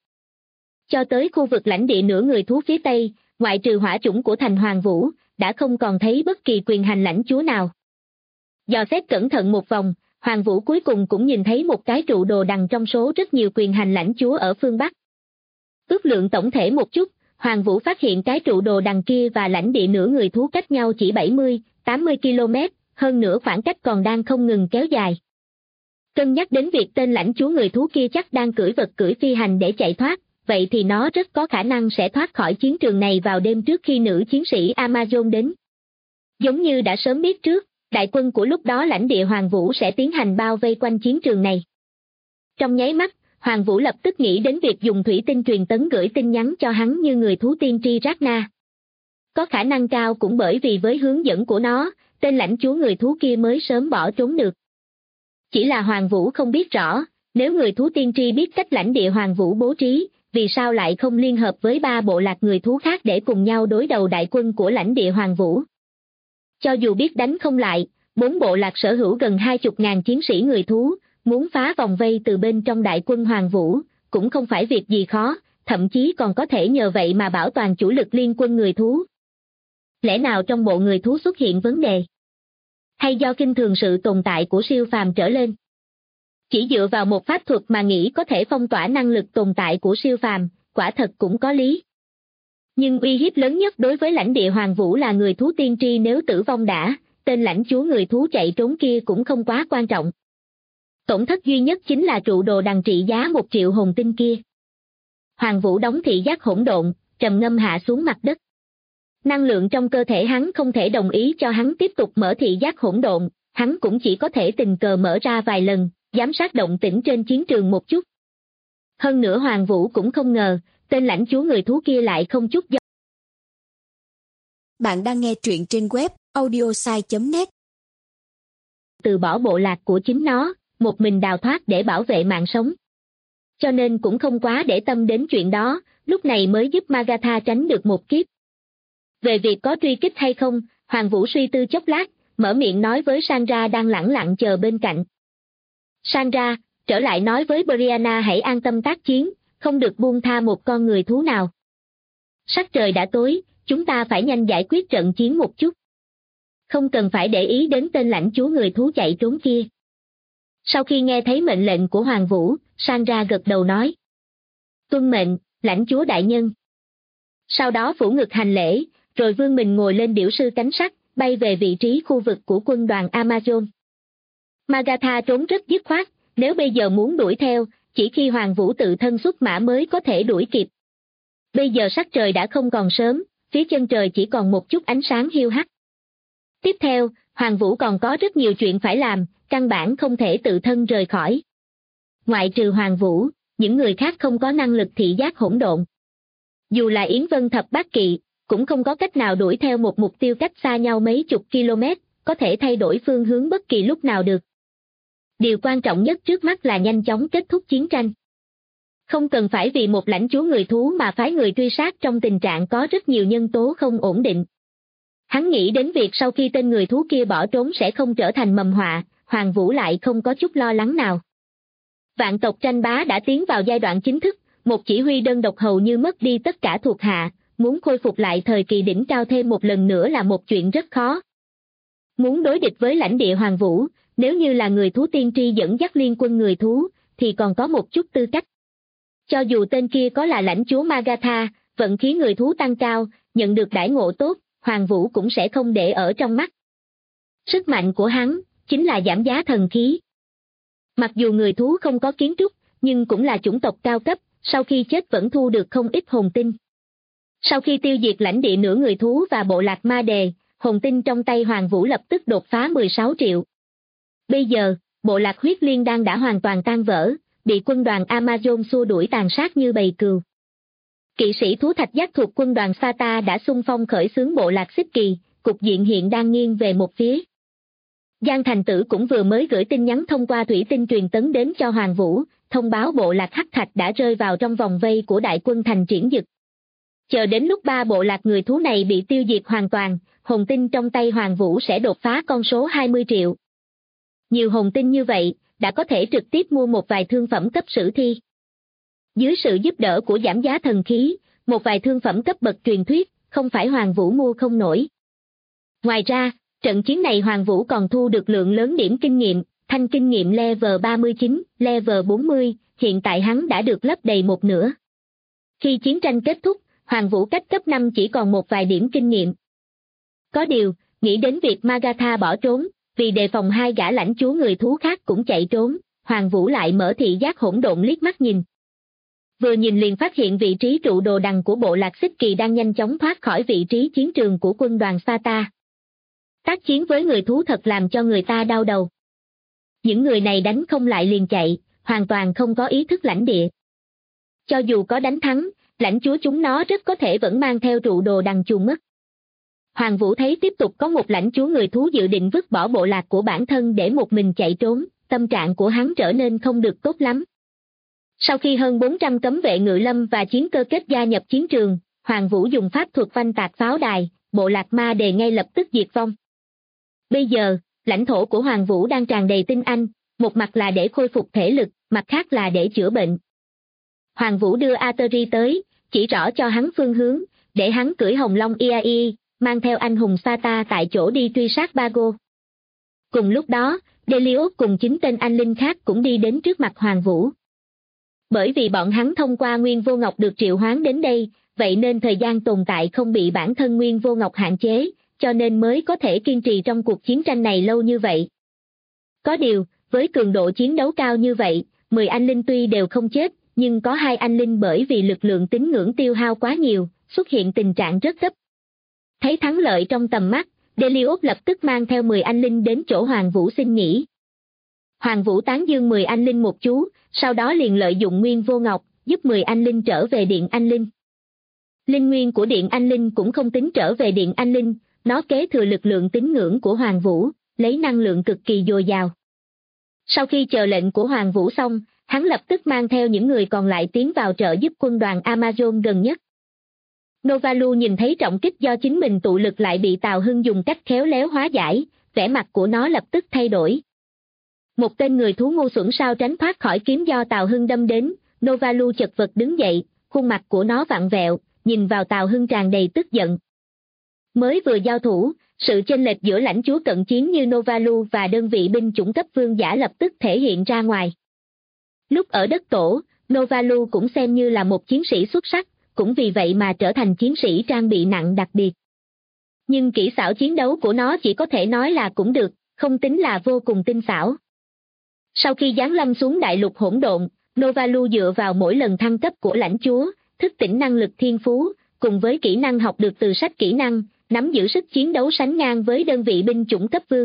Cho tới khu vực lãnh địa nửa người thú phía tây, ngoại trừ hỏa chủng của thành Hoàng Vũ, đã không còn thấy bất kỳ quyền hành lãnh chúa nào. Dò xét cẩn thận một vòng, Hoàng Vũ cuối cùng cũng nhìn thấy một cái trụ đồ đằng trong số rất nhiều quyền hành lãnh chúa ở phương Bắc. Ước lượng tổng thể một chút, Hoàng Vũ phát hiện cái trụ đồ đằng kia và lãnh địa nửa người thú cách nhau chỉ 70-80 km, hơn nữa khoảng cách còn đang không ngừng kéo dài. Cân nhắc đến việc tên lãnh chúa người thú kia chắc đang cưỡi vật cưỡi phi hành để chạy thoát, vậy thì nó rất có khả năng sẽ thoát khỏi chiến trường này vào đêm trước khi nữ chiến sĩ Amazon đến. Giống như đã sớm biết trước, đại quân của lúc đó lãnh địa Hoàng Vũ sẽ tiến hành bao vây quanh chiến trường này. Trong nháy mắt, Hoàng Vũ lập tức nghĩ đến việc dùng thủy tinh truyền tấn gửi tin nhắn cho hắn như người thú tiên tri Ragna. Có khả năng cao cũng bởi vì với hướng dẫn của nó, tên lãnh chúa người thú kia mới sớm bỏ trốn được. Chỉ là Hoàng Vũ không biết rõ, nếu người thú tiên tri biết cách lãnh địa Hoàng Vũ bố trí, vì sao lại không liên hợp với 3 bộ lạc người thú khác để cùng nhau đối đầu đại quân của lãnh địa Hoàng Vũ. Cho dù biết đánh không lại, 4 bộ lạc sở hữu gần 20.000 chiến sĩ người thú, muốn phá vòng vây từ bên trong đại quân Hoàng Vũ, cũng không phải việc gì khó, thậm chí còn có thể nhờ vậy mà bảo toàn chủ lực liên quân người thú. Lẽ nào trong bộ người thú xuất hiện vấn đề? Hay do kinh thường sự tồn tại của siêu phàm trở lên? Chỉ dựa vào một pháp thuật mà nghĩ có thể phong tỏa năng lực tồn tại của siêu phàm, quả thật cũng có lý. Nhưng uy hiếp lớn nhất đối với lãnh địa Hoàng Vũ là người thú tiên tri, nếu tử vong đã, tên lãnh chúa người thú chạy trốn kia cũng không quá quan trọng. Tổn thất duy nhất chính là trụ đồ đằng trị giá 1 triệu hồn tinh kia. Hoàng Vũ đóng thị giác hỗn độn, trầm ngâm hạ xuống mặt đất. Năng lượng trong cơ thể hắn không thể đồng ý cho hắn tiếp tục mở thị giác hỗn độn, hắn cũng chỉ có thể tình cờ mở ra vài lần, giám sát động tĩnh trên chiến trường một chút. Hơn nữa Hoàng Vũ cũng không ngờ, tên lãnh chúa người thú kia lại không chút do. Bạn đang nghe truyện trên web audiosai.net. Từ bỏ bộ lạc của chính nó, một mình đào thoát để bảo vệ mạng sống. Cho nên cũng không quá để tâm đến chuyện đó, lúc này mới giúp Magatha tránh được một kiếp. Về việc có truy kích hay không, Hoàng Vũ suy tư chốc lát, mở miệng nói với Sandra đang lẳng lặng chờ bên cạnh. Sandra, trở lại nói với Brianna hãy an tâm tác chiến, không được buông tha một con người thú nào. Sắc trời đã tối, chúng ta phải nhanh giải quyết trận chiến một chút. Không cần phải để ý đến tên lãnh chúa người thú chạy trốn kia. Sau khi nghe thấy mệnh lệnh của Hoàng Vũ, Sandra gật đầu nói. Tuân mệnh, lãnh chúa đại nhân. Sau đó phủ ngực hành lễ, rồi vươn mình ngồi lên điểu sư cánh sắt, bay về vị trí khu vực của quân đoàn Amazon. Magatha trốn rất dứt khoát, nếu bây giờ muốn đuổi theo, chỉ khi Hoàng Vũ tự thân xuất mã mới có thể đuổi kịp. Bây giờ sắc trời đã không còn sớm, phía chân trời chỉ còn một chút ánh sáng hiu hắt. Tiếp theo, Hoàng Vũ còn có rất nhiều chuyện phải làm, căn bản không thể tự thân rời khỏi. Ngoại trừ Hoàng Vũ, những người khác không có năng lực thị giác hỗn độn. Dù là Yến Vân Thập Bát Kỵ, cũng không có cách nào đuổi theo một mục tiêu cách xa nhau mấy chục km, có thể thay đổi phương hướng bất kỳ lúc nào được. Điều quan trọng nhất trước mắt là nhanh chóng kết thúc chiến tranh. Không cần phải vì một lãnh chúa người thú mà phái người truy sát trong tình trạng có rất nhiều nhân tố không ổn định. Hắn nghĩ đến việc sau khi tên người thú kia bỏ trốn sẽ không trở thành mầm họa, Hoàng Vũ lại không có chút lo lắng nào. Vạn tộc tranh bá đã tiến vào giai đoạn chính thức, một chỉ huy đơn độc hầu như mất đi tất cả thuộc hạ, muốn khôi phục lại thời kỳ đỉnh cao thêm một lần nữa là một chuyện rất khó. Muốn đối địch với lãnh địa Hoàng Vũ, nếu như là người thú tiên tri dẫn dắt liên quân người thú, thì còn có một chút tư cách. Cho dù tên kia có là lãnh chúa Magatha, vận khí người thú tăng cao, nhận được đãi ngộ tốt, Hoàng Vũ cũng sẽ không để ở trong mắt. Sức mạnh của hắn, chính là giảm giá thần khí. Mặc dù người thú không có kiến trúc, nhưng cũng là chủng tộc cao cấp, sau khi chết vẫn thu được không ít hồn tinh. Sau khi tiêu diệt lãnh địa nửa người thú và bộ lạc ma đề, hồn tinh trong tay Hoàng Vũ lập tức đột phá 16 triệu. Bây giờ, bộ lạc huyết liên đan đã hoàn toàn tan vỡ, bị quân đoàn Amazon xua đuổi tàn sát như bầy cừu. Kỵ sĩ thú thạch giác thuộc quân đoàn Sata đã xung phong khởi xướng bộ lạc xích kỳ, cục diện hiện đang nghiêng về một phía. Giang Thành Tử cũng vừa mới gửi tin nhắn thông qua thủy tinh truyền tấn đến cho Hoàng Vũ, thông báo bộ lạc Hắc Thạch đã rơi vào trong vòng vây của đại quân thành triển dực. Chờ đến lúc 3 bộ lạc người thú này bị tiêu diệt hoàn toàn, hồn tinh trong tay Hoàng Vũ sẽ đột phá con số 20 triệu. Nhiều hồn tinh như vậy, đã có thể trực tiếp mua một vài thương phẩm cấp sử thi. Dưới sự giúp đỡ của giảm giá thần khí, một vài thương phẩm cấp bậc truyền thuyết, không phải Hoàng Vũ mua không nổi. Ngoài ra, trận chiến này Hoàng Vũ còn thu được lượng lớn điểm kinh nghiệm, thanh kinh nghiệm level 39, level 40, hiện tại hắn đã được lấp đầy một nửa. Khi chiến tranh kết thúc, Hoàng Vũ cách cấp 5 chỉ còn một vài điểm kinh nghiệm. Có điều, nghĩ đến việc Magatha bỏ trốn, vì đề phòng 2 gã lãnh chúa người thú khác cũng chạy trốn, Hoàng Vũ lại mở thị giác hỗn độn liếc mắt nhìn. Vừa nhìn liền phát hiện vị trí trụ đồ đằng của bộ lạc xích kỳ đang nhanh chóng thoát khỏi vị trí chiến trường của quân đoàn Sata. Tác chiến với người thú thật làm cho người ta đau đầu. Những người này đánh không lại liền chạy, hoàn toàn không có ý thức lãnh địa. Cho dù có đánh thắng, lãnh chúa chúng nó rất có thể vẫn mang theo trụ đồ đằng chuồn mất. Hoàng Vũ thấy tiếp tục có một lãnh chúa người thú dự định vứt bỏ bộ lạc của bản thân để một mình chạy trốn, tâm trạng của hắn trở nên không được tốt lắm. Sau khi hơn 400 cấm vệ ngự lâm và chiến cơ kết gia nhập chiến trường, Hoàng Vũ dùng pháp thuật phanh tạc pháo đài, bộ lạc ma đề ngay lập tức diệt vong. Bây giờ, lãnh thổ của Hoàng Vũ đang tràn đầy tinh anh, một mặt là để khôi phục thể lực, mặt khác là để chữa bệnh. Hoàng Vũ đưa Ateri tới, chỉ rõ cho hắn phương hướng, để hắn cưỡi Hồng Long Iai, mang theo anh hùng Sata tại chỗ đi truy sát Bago. Cùng lúc đó, Delios cùng 9 tên anh linh khác cũng đi đến trước mặt Hoàng Vũ. Bởi vì bọn hắn thông qua Nguyên Vô Ngọc được triệu hoán đến đây, vậy nên thời gian tồn tại không bị bản thân Nguyên Vô Ngọc hạn chế, cho nên mới có thể kiên trì trong cuộc chiến tranh này lâu như vậy. Có điều, với cường độ chiến đấu cao như vậy, 10 anh linh tuy đều không chết, nhưng có 2 anh linh bởi vì lực lượng tín ngưỡng tiêu hao quá nhiều, xuất hiện tình trạng rất gấp. Thấy thắng lợi trong tầm mắt, Delios lập tức mang theo 10 anh linh đến chỗ Hoàng Vũ xin nghỉ. Hoàng Vũ tán dương 10 anh linh một chú, sau đó liền lợi dụng Nguyên Vô Ngọc, giúp 10 anh linh trở về Điện Anh Linh. Linh nguyên của Điện Anh Linh cũng không tính trở về Điện Anh Linh, nó kế thừa lực lượng tín ngưỡng của Hoàng Vũ, lấy năng lượng cực kỳ dồi dào. Sau khi chờ lệnh của Hoàng Vũ xong, hắn lập tức mang theo những người còn lại tiến vào trợ giúp quân đoàn Amazon gần nhất. Novalu nhìn thấy trọng kích do chính mình tụ lực lại bị Tào Hưng dùng cách khéo léo hóa giải, vẻ mặt của nó lập tức thay đổi. Một tên người thú ngu xuẩn sao tránh thoát khỏi kiếm do Tào Hưng đâm đến, Novalu chật vật đứng dậy, khuôn mặt của nó vặn vẹo, nhìn vào Tào Hưng tràn đầy tức giận. Mới vừa giao thủ, sự chênh lệch giữa lãnh chúa cận chiến như Novalu và đơn vị binh chủng cấp vương giả lập tức thể hiện ra ngoài. Lúc ở đất tổ, Novalu cũng xem như là một chiến sĩ xuất sắc, cũng vì vậy mà trở thành chiến sĩ trang bị nặng đặc biệt. Nhưng kỹ xảo chiến đấu của nó chỉ có thể nói là cũng được, không tính là vô cùng tinh xảo. Sau khi giáng lâm xuống đại lục hỗn độn, Novalu dựa vào mỗi lần thăng cấp của lãnh chúa, thức tỉnh năng lực thiên phú, cùng với kỹ năng học được từ sách kỹ năng, nắm giữ sức chiến đấu sánh ngang với đơn vị binh chủng cấp vương.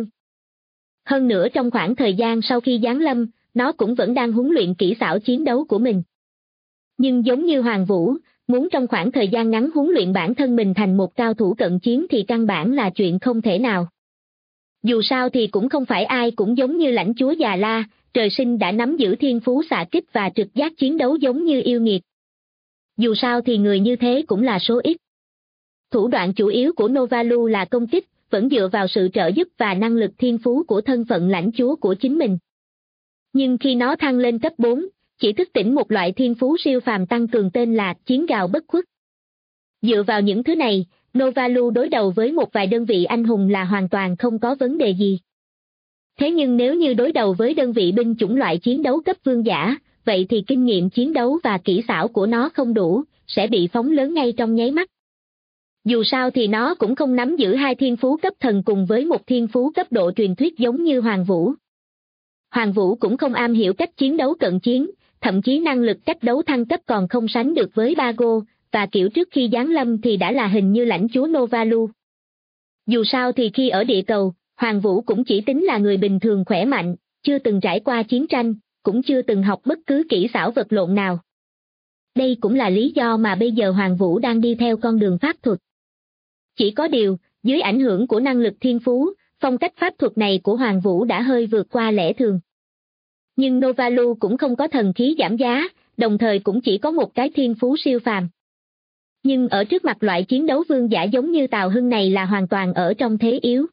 Hơn nữa trong khoảng thời gian sau khi giáng lâm, nó cũng vẫn đang huấn luyện kỹ xảo chiến đấu của mình. Nhưng giống như Hoàng Vũ, muốn trong khoảng thời gian ngắn huấn luyện bản thân mình thành một cao thủ cận chiến thì căn bản là chuyện không thể nào. Dù sao thì cũng không phải ai cũng giống như lãnh chúa Già La, trời sinh đã nắm giữ thiên phú xạ kích và trực giác chiến đấu giống như yêu nghiệt. Dù sao thì người như thế cũng là số ít. Thủ đoạn chủ yếu của Novalu là công kích, vẫn dựa vào sự trợ giúp và năng lực thiên phú của thân phận lãnh chúa của chính mình. Nhưng khi nó thăng lên cấp 4, chỉ thức tỉnh một loại thiên phú siêu phàm tăng cường tên là chiến gào bất khuất. Dựa vào những thứ này, Novalu đối đầu với một vài đơn vị anh hùng là hoàn toàn không có vấn đề gì. Thế nhưng nếu như đối đầu với đơn vị binh chủng loại chiến đấu cấp vương giả, vậy thì kinh nghiệm chiến đấu và kỹ xảo của nó không đủ, sẽ bị phóng lớn ngay trong nháy mắt. Dù sao thì nó cũng không nắm giữ hai thiên phú cấp thần cùng với một thiên phú cấp độ truyền thuyết giống như Hoàng Vũ. Hoàng Vũ cũng không am hiểu cách chiến đấu cận chiến, thậm chí năng lực cách đấu thăng cấp còn không sánh được với Bago, và kiểu trước khi giáng lâm thì đã là hình như lãnh chúa Novalu. Dù sao thì khi ở địa cầu, Hoàng Vũ cũng chỉ tính là người bình thường khỏe mạnh, chưa từng trải qua chiến tranh, cũng chưa từng học bất cứ kỹ xảo vật lộn nào. Đây cũng là lý do mà bây giờ Hoàng Vũ đang đi theo con đường pháp thuật. Chỉ có điều, dưới ảnh hưởng của năng lực thiên phú, phong cách pháp thuật này của Hoàng Vũ đã hơi vượt qua lẽ thường. Nhưng Novalu cũng không có thần khí giảm giá, đồng thời cũng chỉ có một cái thiên phú siêu phàm. Nhưng ở trước mặt loại chiến đấu vương giả giống như Tào Hưng này là hoàn toàn ở trong thế yếu.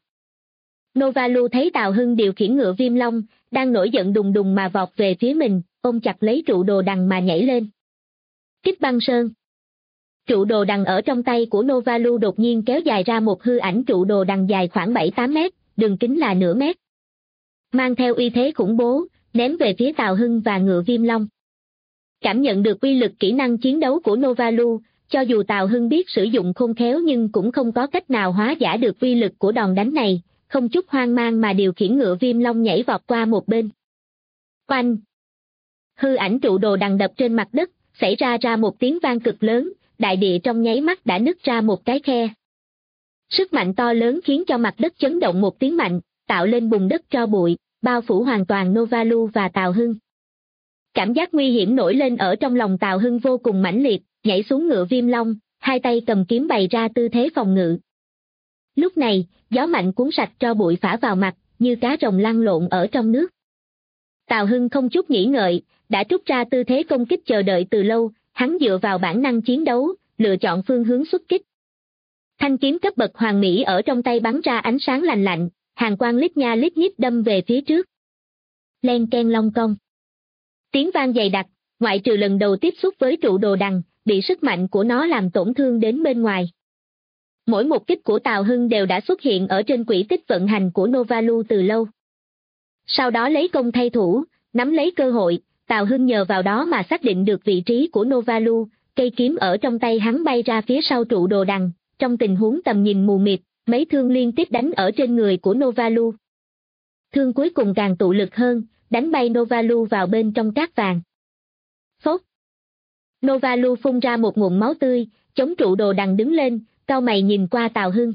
Novalu thấy Tào Hưng điều khiển ngựa Viêm Long, đang nổi giận đùng đùng mà vọt về phía mình, ôm chặt lấy trụ đồ đằng mà nhảy lên. Kích băng sơn. Trụ đồ đằng ở trong tay của Novalu đột nhiên kéo dài ra một hư ảnh trụ đồ đằng dài khoảng 7-8 mét, đường kính là nửa mét. Mang theo uy thế khủng bố, ném về phía Tào Hưng và ngựa Viêm Long. Cảm nhận được uy lực kỹ năng chiến đấu của Novalu, cho dù Tào Hưng biết sử dụng khôn khéo nhưng cũng không có cách nào hóa giải được uy lực của đòn đánh này, không chút hoang mang mà điều khiển ngựa Viêm Long nhảy vọt qua một bên. Oanh! Hư ảnh trụ đồ đằng đập trên mặt đất, xảy ra một tiếng vang cực lớn, đại địa trong nháy mắt đã nứt ra một cái khe. Sức mạnh to lớn khiến cho mặt đất chấn động một tiếng mạnh, tạo lên bùn đất tro bụi, bao phủ hoàn toàn Novalu và Tào Hưng. Cảm giác nguy hiểm nổi lên ở trong lòng Tào Hưng vô cùng mãnh liệt, nhảy xuống ngựa Viêm Long, hai tay cầm kiếm bày ra tư thế phòng ngự. Lúc này, gió mạnh cuốn sạch tro bụi phả vào mặt, như cá rồng lăn lộn ở trong nước. Tào Hưng không chút nghĩ ngợi, đã trút ra tư thế công kích chờ đợi từ lâu, hắn dựa vào bản năng chiến đấu, lựa chọn phương hướng xuất kích. Thanh kiếm cấp bậc hoàng mỹ ở trong tay bắn ra ánh sáng lành lạnh, hàn quang lít nha lít nhít đâm về phía trước. Len ken long cong. Tiếng vang dày đặc, ngoại trừ lần đầu tiếp xúc với trụ đồ đằng, bị sức mạnh của nó làm tổn thương đến bên ngoài. Mỗi một kích của Tào Hưng đều đã xuất hiện ở trên quỹ tích vận hành của Novalu từ lâu. Sau đó lấy công thay thủ, nắm lấy cơ hội, Tào Hưng nhờ vào đó mà xác định được vị trí của Novalu, cây kiếm ở trong tay hắn bay ra phía sau trụ đồ đằng, trong tình huống tầm nhìn mù mịt, mấy thương liên tiếp đánh ở trên người của Novalu. Thương cuối cùng càng tụ lực hơn, đánh bay Novalu vào bên trong cát vàng. Phốt! Novalu phun ra một ngụm máu tươi, chống trụ đồ đằng đứng lên, cau mày nhìn qua Tào Hưng.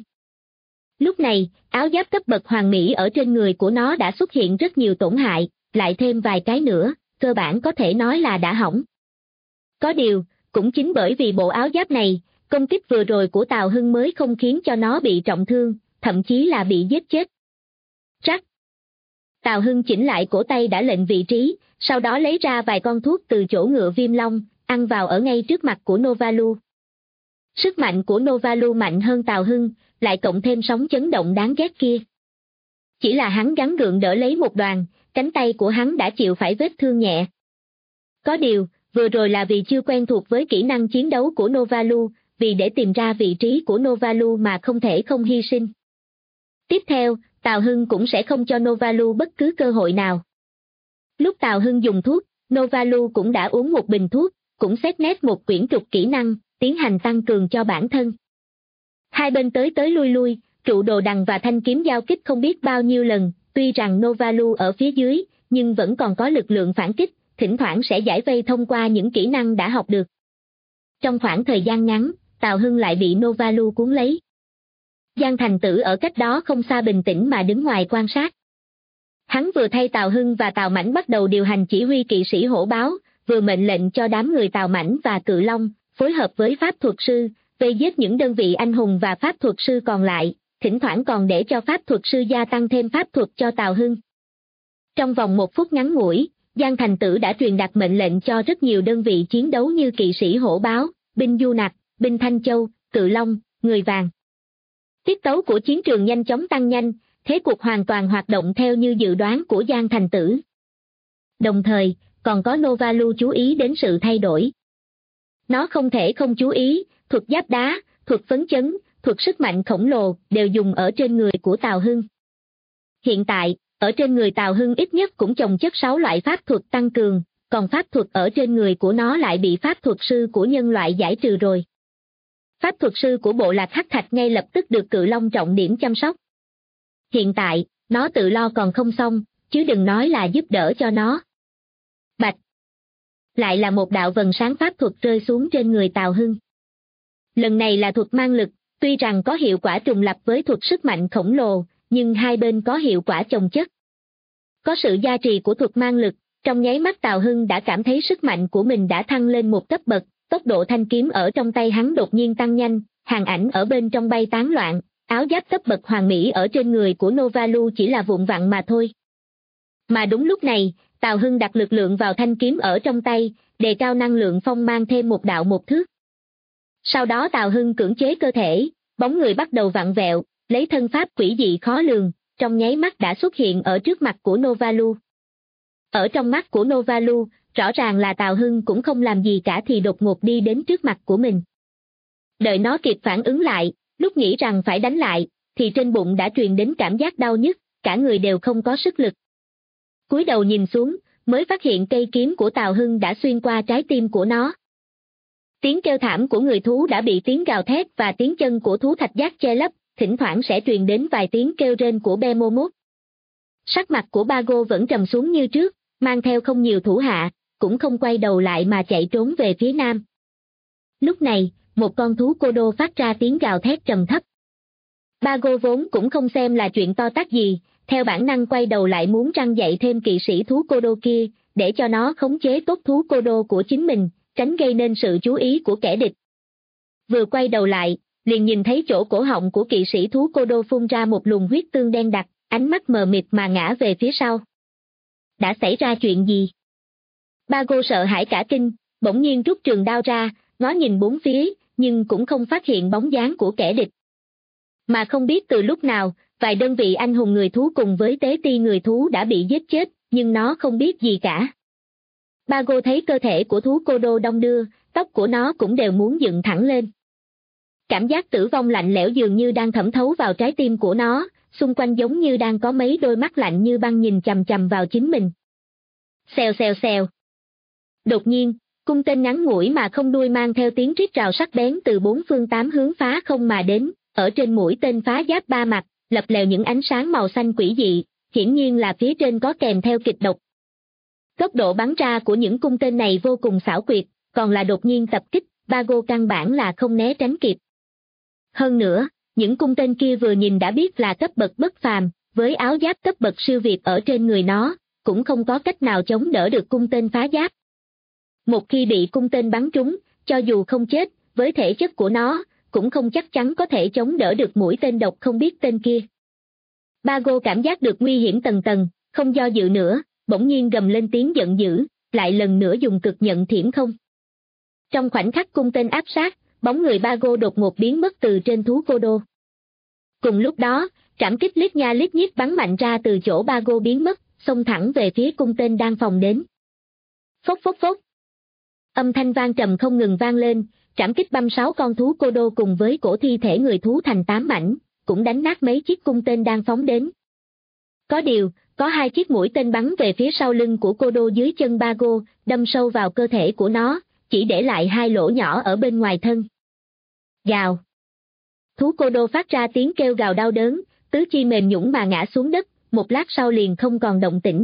Lúc này, áo giáp cấp bậc hoàng mỹ ở trên người của nó đã xuất hiện rất nhiều tổn hại, lại thêm vài cái nữa, cơ bản có thể nói là đã hỏng. Có điều, cũng chính bởi vì bộ áo giáp này, công kích vừa rồi của Tào Hưng mới không khiến cho nó bị trọng thương, thậm chí là bị giết chết. Rắc! Tào Hưng chỉnh lại cổ tay đã lệnh vị trí, sau đó lấy ra vài con thuốc từ chỗ ngựa Viêm Long, ăn vào ở ngay trước mặt của Novalu. Sức mạnh của Novalu mạnh hơn Tào Hưng, lại cộng thêm sóng chấn động đáng ghét kia. Chỉ là hắn gắng gượng đỡ lấy một đoàn, cánh tay của hắn đã chịu phải vết thương nhẹ. Có điều, vừa rồi là vì chưa quen thuộc với kỹ năng chiến đấu của Novalu, vì để tìm ra vị trí của Novalu mà không thể không hy sinh. Tiếp theo, Tào Hưng cũng sẽ không cho Novalu bất cứ cơ hội nào. Lúc Tào Hưng dùng thuốc, Novalu cũng đã uống một bình thuốc, cũng xét nét một quyển trục kỹ năng, tiến hành tăng cường cho bản thân. Hai bên tới tới lui lui, trụ đồ đằng và thanh kiếm giao kích không biết bao nhiêu lần, tuy rằng Novalu ở phía dưới, nhưng vẫn còn có lực lượng phản kích, thỉnh thoảng sẽ giải vây thông qua những kỹ năng đã học được. Trong khoảng thời gian ngắn, Tào Hưng lại bị Novalu cuốn lấy. Giang Thành Tử ở cách đó không xa bình tĩnh mà đứng ngoài quan sát. Hắn vừa thay Tào Hưng và Tào Mãnh bắt đầu điều hành chỉ huy kỵ sĩ hổ báo, vừa mệnh lệnh cho đám người Tào Mãnh và Cự Long, phối hợp với pháp thuật sư, vây giết những đơn vị anh hùng và pháp thuật sư còn lại, thỉnh thoảng còn để cho pháp thuật sư gia tăng thêm pháp thuật cho Tào Hưng. Trong vòng 1 phút ngắn ngủi, Giang Thành Tử đã truyền đạt mệnh lệnh cho rất nhiều đơn vị chiến đấu như kỵ sĩ hổ báo, binh Du Nặc, binh Thanh Châu, Cự Long, người vàng. Tiết tấu của chiến trường nhanh chóng tăng nhanh, thế cuộc hoàn toàn hoạt động theo như dự đoán của Giang Thành Tử. Đồng thời, còn có Nova Lu chú ý đến sự thay đổi. Nó không thể không chú ý, thuật giáp đá, thuật phấn chấn, thuật sức mạnh khổng lồ đều dùng ở trên người của Tào Hưng. Hiện tại, ở trên người Tào Hưng ít nhất cũng chồng chất 6 loại pháp thuật tăng cường, còn pháp thuật ở trên người của nó lại bị pháp thuật sư của nhân loại giải trừ rồi. Pháp thuật sư của bộ lạc Hắc Thạch ngay lập tức được Cự Long trọng điểm chăm sóc. Hiện tại, nó tự lo còn không xong, chứ đừng nói là giúp đỡ cho nó. Bạch! Lại là một đạo vầng sáng pháp thuật rơi xuống trên người Tào Hưng. Lần này là thuật mang lực, tuy rằng có hiệu quả trùng lập với thuật sức mạnh khổng lồ, nhưng hai bên có hiệu quả chồng chất. Có sự gia trì của thuật mang lực, trong nháy mắt Tào Hưng đã cảm thấy sức mạnh của mình đã thăng lên một cấp bậc, tốc độ thanh kiếm ở trong tay hắn đột nhiên tăng nhanh, hàng ảnh ở bên trong bay tán loạn, áo giáp cấp bậc hoàn mỹ ở trên người của Nova Lu chỉ là vụn vặn mà thôi. Mà đúng lúc này, Tào Hưng đặt lực lượng vào thanh kiếm ở trong tay, đề cao năng lượng phong mang thêm một đạo 1 thước. Sau đó Tào Hưng cưỡng chế cơ thể, bóng người bắt đầu vặn vẹo, lấy thân pháp quỷ dị khó lường, trong nháy mắt đã xuất hiện ở trước mặt của Nova Lu. Ở trong mắt của Nova Lu, rõ ràng là Tào Hưng cũng không làm gì cả thì đột ngột đi đến trước mặt của mình. Đợi nó kịp phản ứng lại, lúc nghĩ rằng phải đánh lại, thì trên bụng đã truyền đến cảm giác đau nhức, cả người đều không có sức lực. Cúi đầu nhìn xuống, mới phát hiện cây kiếm của Tào Hưng đã xuyên qua trái tim của nó. Tiếng kêu thảm của người thú đã bị tiếng gào thét và tiếng chân của thú thạch giác che lấp, thỉnh thoảng sẽ truyền đến vài tiếng kêu rên của Behemoth. Sắc mặt của Bago vẫn trầm xuống như trước, mang theo không nhiều thủ hạ, cũng không quay đầu lại mà chạy trốn về phía nam. Lúc này, một con thú cô đô phát ra tiếng gào thét trầm thấp. Bago vốn cũng không xem là chuyện to tát gì, theo bản năng quay đầu lại muốn răn dạy thêm kỵ sĩ thú cô đô kia, để cho nó khống chế tốt thú cô đô của chính mình, tránh gây nên sự chú ý của kẻ địch. Vừa quay đầu lại, liền nhìn thấy chỗ cổ họng của kỵ sĩ thú cô đô phun ra một luồng huyết tương đen đặc, ánh mắt mờ mịt mà ngã về phía sau. Đã xảy ra chuyện gì? Bago sợ hãi cả kinh, bỗng nhiên rút trường đao ra, ngó nhìn bốn phía, nhưng cũng không phát hiện bóng dáng của kẻ địch. Mà không biết từ lúc nào, vài đơn vị anh hùng người thú cùng với tế ti người thú đã bị giết chết, nhưng nó không biết gì cả. Bago thấy cơ thể của thú cô đô đong đưa, tóc của nó cũng đều muốn dựng thẳng lên. Cảm giác tử vong lạnh lẽo dường như đang thẩm thấu vào trái tim của nó, xung quanh giống như đang có mấy đôi mắt lạnh như băng nhìn chằm chằm vào chính mình. Xèo xèo xèo. Đột nhiên, cung tên ngắn ngủi mà không đuôi mang theo tiếng rít rào sắc bén từ 4 phương 8 hướng phá không mà đến, ở trên mũi tên phá giáp 3 mặt, lập lèo những ánh sáng màu xanh quỷ dị, hiển nhiên là phía trên có kèm theo kịch độc. Tốc độ bắn ra của những cung tên này vô cùng xảo quyệt, còn là đột nhiên tập kích, Bago căn bản là không né tránh kịp. Hơn nữa, những cung tên kia vừa nhìn đã biết là cấp bậc bất phàm, với áo giáp cấp bậc siêu việt ở trên người nó, cũng không có cách nào chống đỡ được cung tên phá giáp. Một khi bị cung tên bắn trúng, cho dù không chết, với thể chất của nó, cũng không chắc chắn có thể chống đỡ được mũi tên độc không biết tên kia. Bago cảm giác được nguy hiểm tầng tầng, không do dự nữa, bỗng nhiên gầm lên tiếng giận dữ, lại lần nữa dùng cực nhận thiểm không. Trong khoảnh khắc cung tên áp sát, bóng người Bago đột ngột biến mất từ trên thú cô đô. Cùng lúc đó, trảm kích lít nha lít nhít bắn mạnh ra từ chỗ Bago biến mất, xông thẳng về phía cung tên đang phòng đến. Phốc phốc phốc. Âm thanh vang trầm không ngừng vang lên, trảm kích băm 6 con thú cô đô cùng với cổ thi thể người thú thành 8 mảnh, cũng đánh nát mấy chiếc cung tên đang phóng đến. Có điều, có 2 chiếc mũi tên bắn về phía sau lưng của cô đô dưới chân Bago, đâm sâu vào cơ thể của nó, chỉ để lại 2 lỗ nhỏ ở bên ngoài thân. Gào. Thú cô đô phát ra tiếng kêu gào đau đớn, tứ chi mềm nhũn mà ngã xuống đất, một lát sau liền không còn động tĩnh.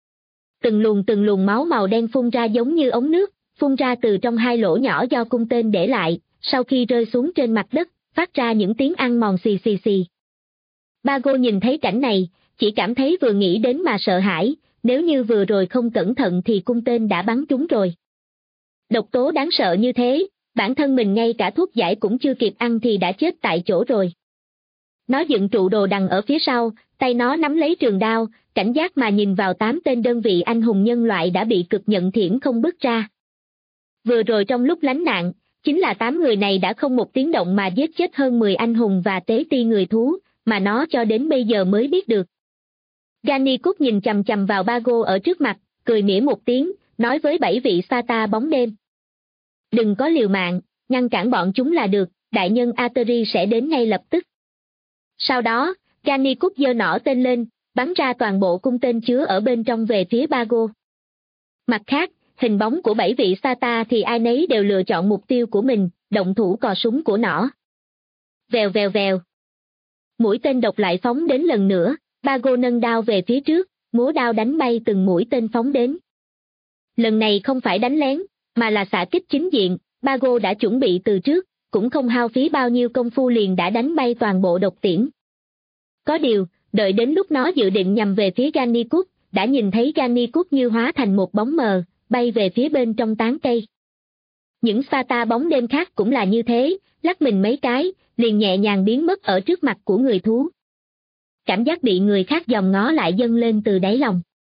Từng luồng máu màu đen phun ra giống như ống nước, phun ra từ trong 2 lỗ nhỏ do cung tên để lại, sau khi rơi xuống trên mặt đất, phát ra những tiếng ăn mòn xì xì xì. Bago nhìn thấy cảnh này, chỉ cảm thấy vừa nghĩ đến mà sợ hãi, nếu như vừa rồi không cẩn thận thì cung tên đã bắn trúng rồi. Độc tố đáng sợ như thế, bản thân mình ngay cả thuốc giải cũng chưa kịp ăn thì đã chết tại chỗ rồi. Nó dựng trụ đồ đằng ở phía sau, tay nó nắm lấy trường đao, cảnh giác mà nhìn vào 8 tên đơn vị anh hùng nhân loại đã bị cực nhận thiểm không bước ra. Vừa rồi trong lúc lánh nạn, chính là 8 người này đã không một tiếng động mà giết chết hơn 10 anh hùng và tế ti người thú, mà nó cho đến bây giờ mới biết được. Gannicus nhìn chằm chằm vào Bago ở trước mặt, cười mỉa một tiếng, nói với 7 vị Sparta bóng đêm. Đừng có liều mạng, ngăn cản bọn chúng là được, đại nhân Ateri sẽ đến ngay lập tức. Sau đó, Gannicus giơ nỏ tên lên, bắn ra toàn bộ cung tên chứa ở bên trong về phía Bago. Mặt khác, hình bóng của 7 vị Sparta thì ai nấy đều lựa chọn mục tiêu của mình, động thủ cò súng của nỏ. Vèo vèo vèo. Mũi tên độc lại phóng đến lần nữa, Bago nâng đao về phía trước, múa đao đánh bay từng mũi tên phóng đến. Lần này không phải đánh lén, mà là xạ kích chính diện, Bago đã chuẩn bị từ trước, cũng không hao phí bao nhiêu công phu liền đã đánh bay toàn bộ độc tiễn. Có điều, đợi đến lúc nó dự định nhằm về phía Gannicus, đã nhìn thấy Gannicus như hóa thành một bóng mờ, bay về phía bên trong tán cây. Những Sparta bóng đêm khác cũng là như thế, lắc mình mấy cái, liền nhẹ nhàng biến mất ở trước mặt của người thú. Cảm giác bị người khác dòm ngó lại dâng lên từ đáy lòng.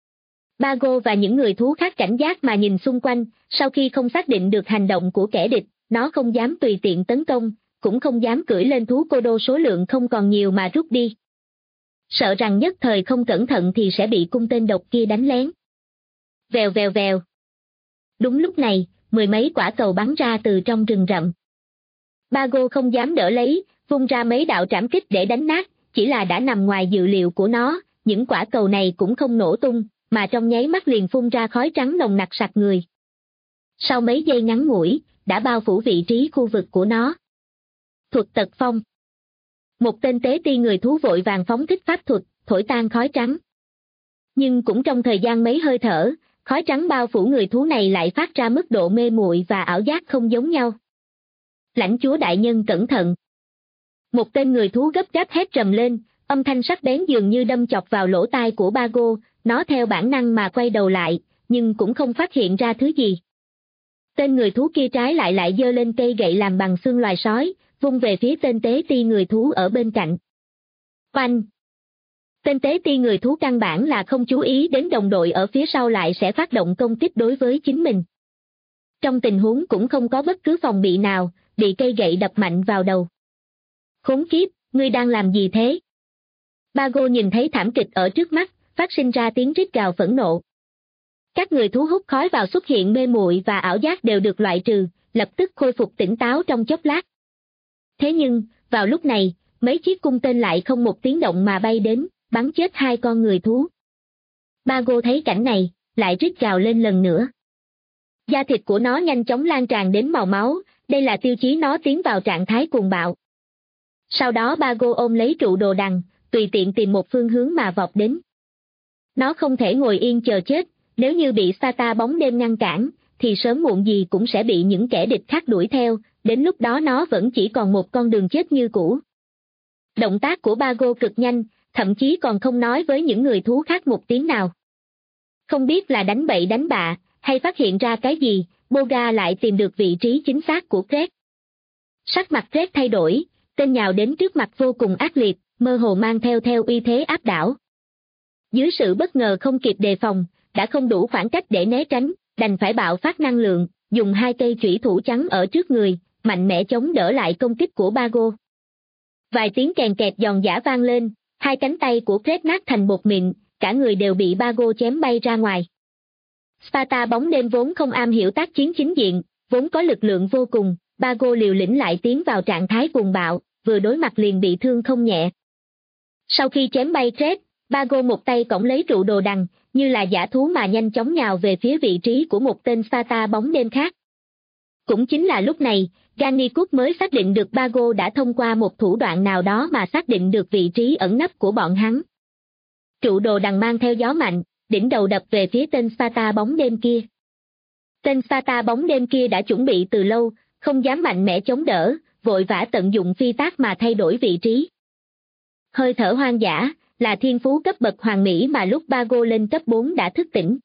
Bago và những người thú khác cảnh giác mà nhìn xung quanh, sau khi không xác định được hành động của kẻ địch, nó không dám tùy tiện tấn công, cũng không dám cưỡi lên thú cô đô số lượng không còn nhiều mà rút đi. Sợ rằng nhất thời không cẩn thận thì sẽ bị cung tên độc kia đánh lén. Vèo vèo vèo. Đúng lúc này, 10 mấy quả cầu bắn ra từ trong rừng rậm. Bago không dám đỡ lấy, vung ra mấy đạo trảm kích để đánh nát, chỉ là đã nằm ngoài dự liệu của nó, những quả cầu này cũng không nổ tung, mà trong nháy mắt liền phun ra khói trắng nồng nặc sặc người. Sau mấy giây ngắn ngủi, đã bao phủ vị trí khu vực của nó. Thuật tật phong. Một tên tế ti người thú vội vàng phóng thích pháp thuật, thổi tan khói trắng. Nhưng cũng trong thời gian mấy hơi thở, khói trắng bao phủ người thú này lại phát ra mức độ mê muội và ảo giác không giống nhau. Lãnh chúa đại nhân cẩn thận. Một tên người thú gấp gáp hét trầm lên, âm thanh sắc bén dường như đâm chọc vào lỗ tai của Bago, nó theo bản năng mà quay đầu lại, nhưng cũng không phát hiện ra thứ gì. Tên người thú kia trái lại giơ lên cây gậy làm bằng xương loài sói, vung về phía tên tế ti người thú ở bên cạnh. Oanh! Tên tế ti người thú căn bản là không chú ý đến đồng đội ở phía sau lại sẽ phát động công kích đối với chính mình. Trong tình huống cũng không có bất cứ phòng bị nào, bị cây gậy đập mạnh vào đầu. Khốn kiếp, ngươi đang làm gì thế? Bago nhìn thấy thảm kịch ở trước mắt, phát sinh ra tiếng rít gào phẫn nộ. Các người thú hút khói vào xuất hiện mê muội và ảo giác đều được loại trừ, lập tức khôi phục tỉnh táo trong chốc lát. Thế nhưng, vào lúc này, mấy chiếc cung tên lại không một tiếng động mà bay đến, bắn chết 2 con người thú. Bago thấy cảnh này, lại rít gào lên lần nữa. Da thịt của nó nhanh chóng lan tràn đến màu máu, đây là tiêu chí nó tiến vào trạng thái cuồng bạo. Sau đó Bago ôm lấy trụ đồ đằng, tùy tiện tìm một phương hướng mà vọt đến. Nó không thể ngồi yên chờ chết, nếu như bị Sparta bóng đêm ngăn cản, thì sớm muộn gì cũng sẽ bị những kẻ địch khác đuổi theo, đến lúc đó nó vẫn chỉ còn một con đường chết như cũ. Động tác của Bago cực nhanh, thậm chí còn không nói với những người thú khác một tiếng nào. Không biết là đánh bậy đánh bạ, hay phát hiện ra cái gì, Boga lại tìm được vị trí chính xác của Kret. Sắc mặt Kret thay đổi, tên nhào đến trước mặt vô cùng ác liệt, mơ hồ mang theo uy thế áp đảo. Dưới sự bất ngờ không kịp đề phòng, đã không đủ khoảng cách để né tránh, đành phải bạo phát năng lượng, dùng 2 cây chủy thủ trắng ở trước người, mạnh mẽ chống đỡ lại công kích của Bago. Vài tiếng kèn kẹt giòn giã vang lên, 2 cánh tay của Kret nát thành bột mịn, cả người đều bị Bago chém bay ra ngoài. Sparta bóng đêm vốn không am hiểu tác chiến chính diện, vốn có lực lượng vô cùng, Bago liều lĩnh lại tiến vào trạng thái cuồng bạo, vừa đối mặt liền bị thương không nhẹ. Sau khi chém bay Kret, Bago một tay cõng lấy trụ đồ đằng, như là dã thú mà nhanh chóng nhào về phía vị trí của một tên Sparta bóng đêm khác. Cũng chính là lúc này, Gannicus mới xác định được Bago đã thông qua một thủ đoạn nào đó mà xác định được vị trí ẩn nấp của bọn hắn. Trụ đồ đằng mang theo gió mạnh, đỉnh đầu đập về phía tên Sparta bóng đêm kia. Tên Sparta bóng đêm kia đã chuẩn bị từ lâu, không dám mạnh mẽ chống đỡ, vội vã tận dụng phi tác mà thay đổi vị trí. Hơi thở hoang dã, là thiên phú cấp bậc hoàn mỹ mà lúc Bago lên cấp 4 đã thức tỉnh.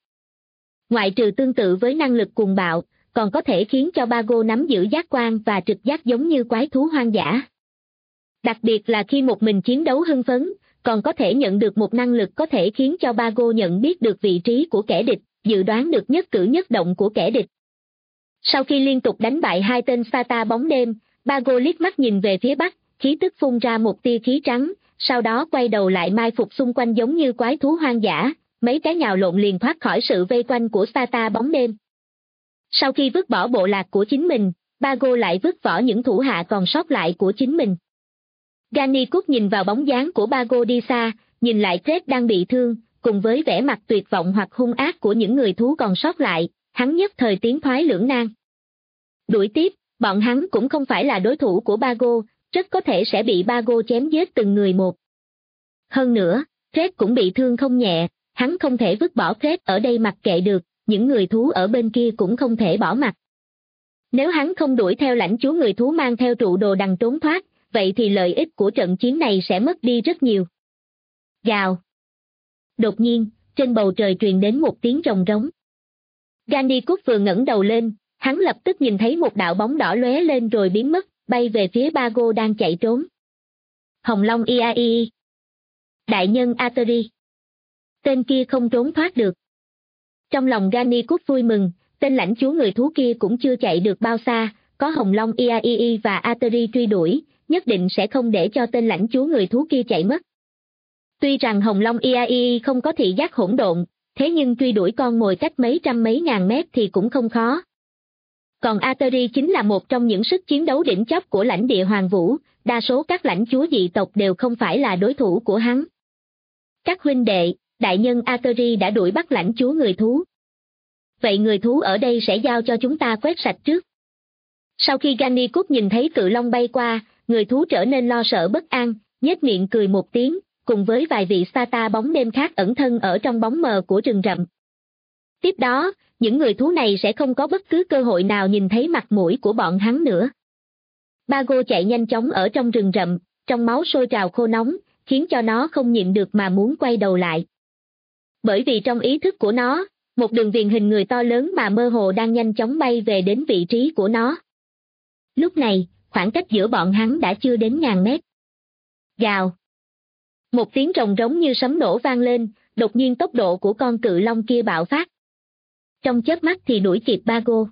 Ngoại trừ tương tự với năng lực cuồng bạo, còn có thể khiến cho Bago nắm giữ giác quan và trực giác giống như quái thú hoang dã. Đặc biệt là khi một mình chiến đấu hưng phấn, còn có thể nhận được một năng lực có thể khiến cho Bago nhận biết được vị trí của kẻ địch, dự đoán được nhất cử nhất động của kẻ địch. Sau khi liên tục đánh bại hai tên Sata bóng đêm, Bago liếc mắt nhìn về phía bắc, khí tức phun ra một tia khí trắng, sau đó quay đầu lại mai phục xung quanh giống như quái thú hoang dã, mấy cái nhào lộn liền thoát khỏi sự vây quanh của Sata bóng đêm. Sau khi vứt bỏ bộ lạc của chính mình, Bago lại vứt bỏ những thủ hạ còn sót lại của chính mình. Gannicus nhìn vào bóng dáng của Bago đi xa, nhìn lại Fred đang bị thương, cùng với vẻ mặt tuyệt vọng hoặc hung ác của những người thú còn sót lại, hắn nhất thời tiến thoái lưỡng nan. Đuổi tiếp, bọn hắn cũng không phải là đối thủ của Bago, rất có thể sẽ bị Bago chém giết từng người một. Hơn nữa, Fred cũng bị thương không nhẹ, hắn không thể vứt bỏ Fred ở đây mặc kệ được, những người thú ở bên kia cũng không thể bỏ mặc. Nếu hắn không đuổi theo lãnh chúa người thú mang theo trụ đồ đằng trốn thoát, vậy thì lợi ích của trận chiến này sẽ mất đi rất nhiều. Gào. Đột nhiên, trên bầu trời truyền đến một tiếng rồng rống. Gannicus vừa ngẩng đầu lên, hắn lập tức nhìn thấy một đạo bóng đỏ lóe lên rồi biến mất, bay về phía Bago đang chạy trốn. Hồng Long Iai. Đại nhân Ateri. Tên kia không trốn thoát được. Trong lòng Gannicus vui mừng, tên lãnh chúa người thú kia cũng chưa chạy được bao xa, có Hồng Long Iai và Ateri truy đuổi, nhất định sẽ không để cho tên lãnh chúa người thú kia chạy mất. Tuy rằng Hồng Long Iai không có thị giác hỗn độn, thế nhưng truy đuổi con mồi cách mấy trăm mấy ngàn mét thì cũng không khó. Còn Ateri chính là một trong những sức chiến đấu đỉnh cấp của lãnh địa Hoàng Vũ, đa số các lãnh chúa dị tộc đều không phải là đối thủ của hắn. Các huynh đệ, đại nhân Ateri đã đuổi bắt lãnh chúa người thú. Vậy người thú ở đây sẽ giao cho chúng ta quét sạch trước. Sau khi Gannicus nhìn thấy cự long bay qua, người thú trở nên lo sợ bất an, nhếch miệng cười một tiếng, cùng với vài vị Sata bóng đêm khác ẩn thân ở trong bóng mờ của rừng rậm. Tiếp đó, những người thú này sẽ không có bất cứ cơ hội nào nhìn thấy mặt mũi của bọn hắn nữa. Bago chạy nhanh chóng ở trong rừng rậm, trong máu sôi trào khô nóng, khiến cho nó không nhịn được mà muốn quay đầu lại. Bởi vì trong ý thức của nó, một đường viền hình người to lớn mà mơ hồ đang nhanh chóng bay về đến vị trí của nó. Lúc này, khoảng cách giữa bọn hắn đã chưa đến ngàn mét. Gào. Một tiếng rồng rống như sấm nổ vang lên, đột nhiên tốc độ của con cự long kia bạo phát. Trong chớp mắt thì đuổi kịp Bago.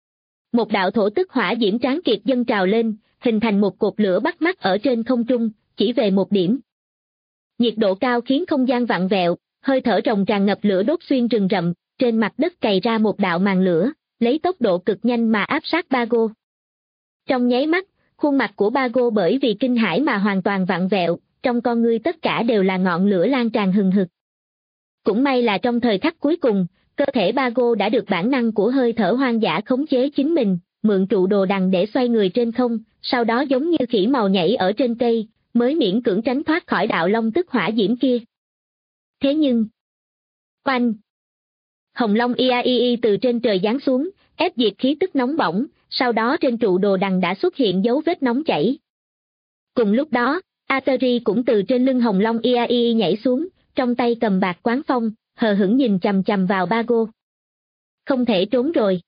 Một đạo thổ tức hỏa diễm tráng kiệt dâng trào lên, hình thành một cột lửa bắt mắt ở trên không trung, chỉ về một điểm. Nhiệt độ cao khiến không gian vặn vẹo, hơi thở rồng tràn ngập lửa đốt xuyên rừng rậm, trên mặt đất cày ra một đạo màn lửa, lấy tốc độ cực nhanh mà áp sát Bago. Trong nháy mắt, khuôn mặt của Bago bởi vì kinh hãi mà hoàn toàn vặn vẹo, trong con ngươi tất cả đều là ngọn lửa lan tràn hừng hực. Cũng may là trong thời khắc cuối cùng, cơ thể Bago đã được bản năng của hơi thở hoang dã khống chế chính mình, mượn trụ đồ đằng để xoay người trên không, sau đó giống như khỉ màu nhảy ở trên cây, mới miễn cưỡng tránh thoát khỏi đạo long tức hỏa diễm kia. Thế nhưng... Oanh! Hồng Long Iai từ trên trời giáng xuống, ép diệt khí tức nóng bỏng, sau đó trên trụ đồ đằng đã xuất hiện dấu vết nóng chảy. Cùng lúc đó, Ateri cũng từ trên lưng Hồng Long Iai nhảy xuống, trong tay cầm bạc quán phong, hờ hững nhìn chằm chằm vào Bago. Không thể trốn rồi.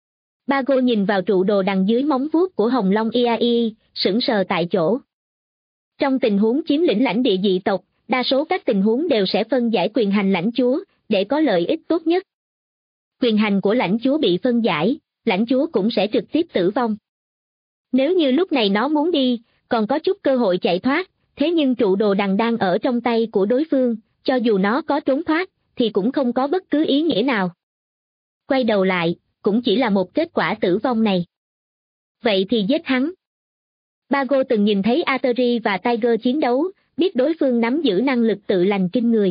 Bago nhìn vào trụ đồ đằng dưới móng vuốt của Hồng Long Iai, sững sờ tại chỗ. Trong tình huống chiếm lĩnh lãnh địa dị tộc, đa số các tình huống đều sẽ phân giải quyền hành lãnh chúa, để có lợi ích tốt nhất. Quyền hành của lãnh chúa bị phân giải, lãnh chúa cũng sẽ trực tiếp tử vong. Nếu như lúc này nó muốn đi, còn có chút cơ hội chạy thoát, thế nhưng trụ đồ đằng đang ở trong tay của đối phương, cho dù nó có trốn thoát, thì cũng không có bất cứ ý nghĩa nào. Quay đầu lại, cũng chỉ là một kết quả tử vong này. Vậy thì giết hắn. Bago từng nhìn thấy Ateri và Tiger chiến đấu, biết đối phương nắm giữ năng lực tự lành kinh người.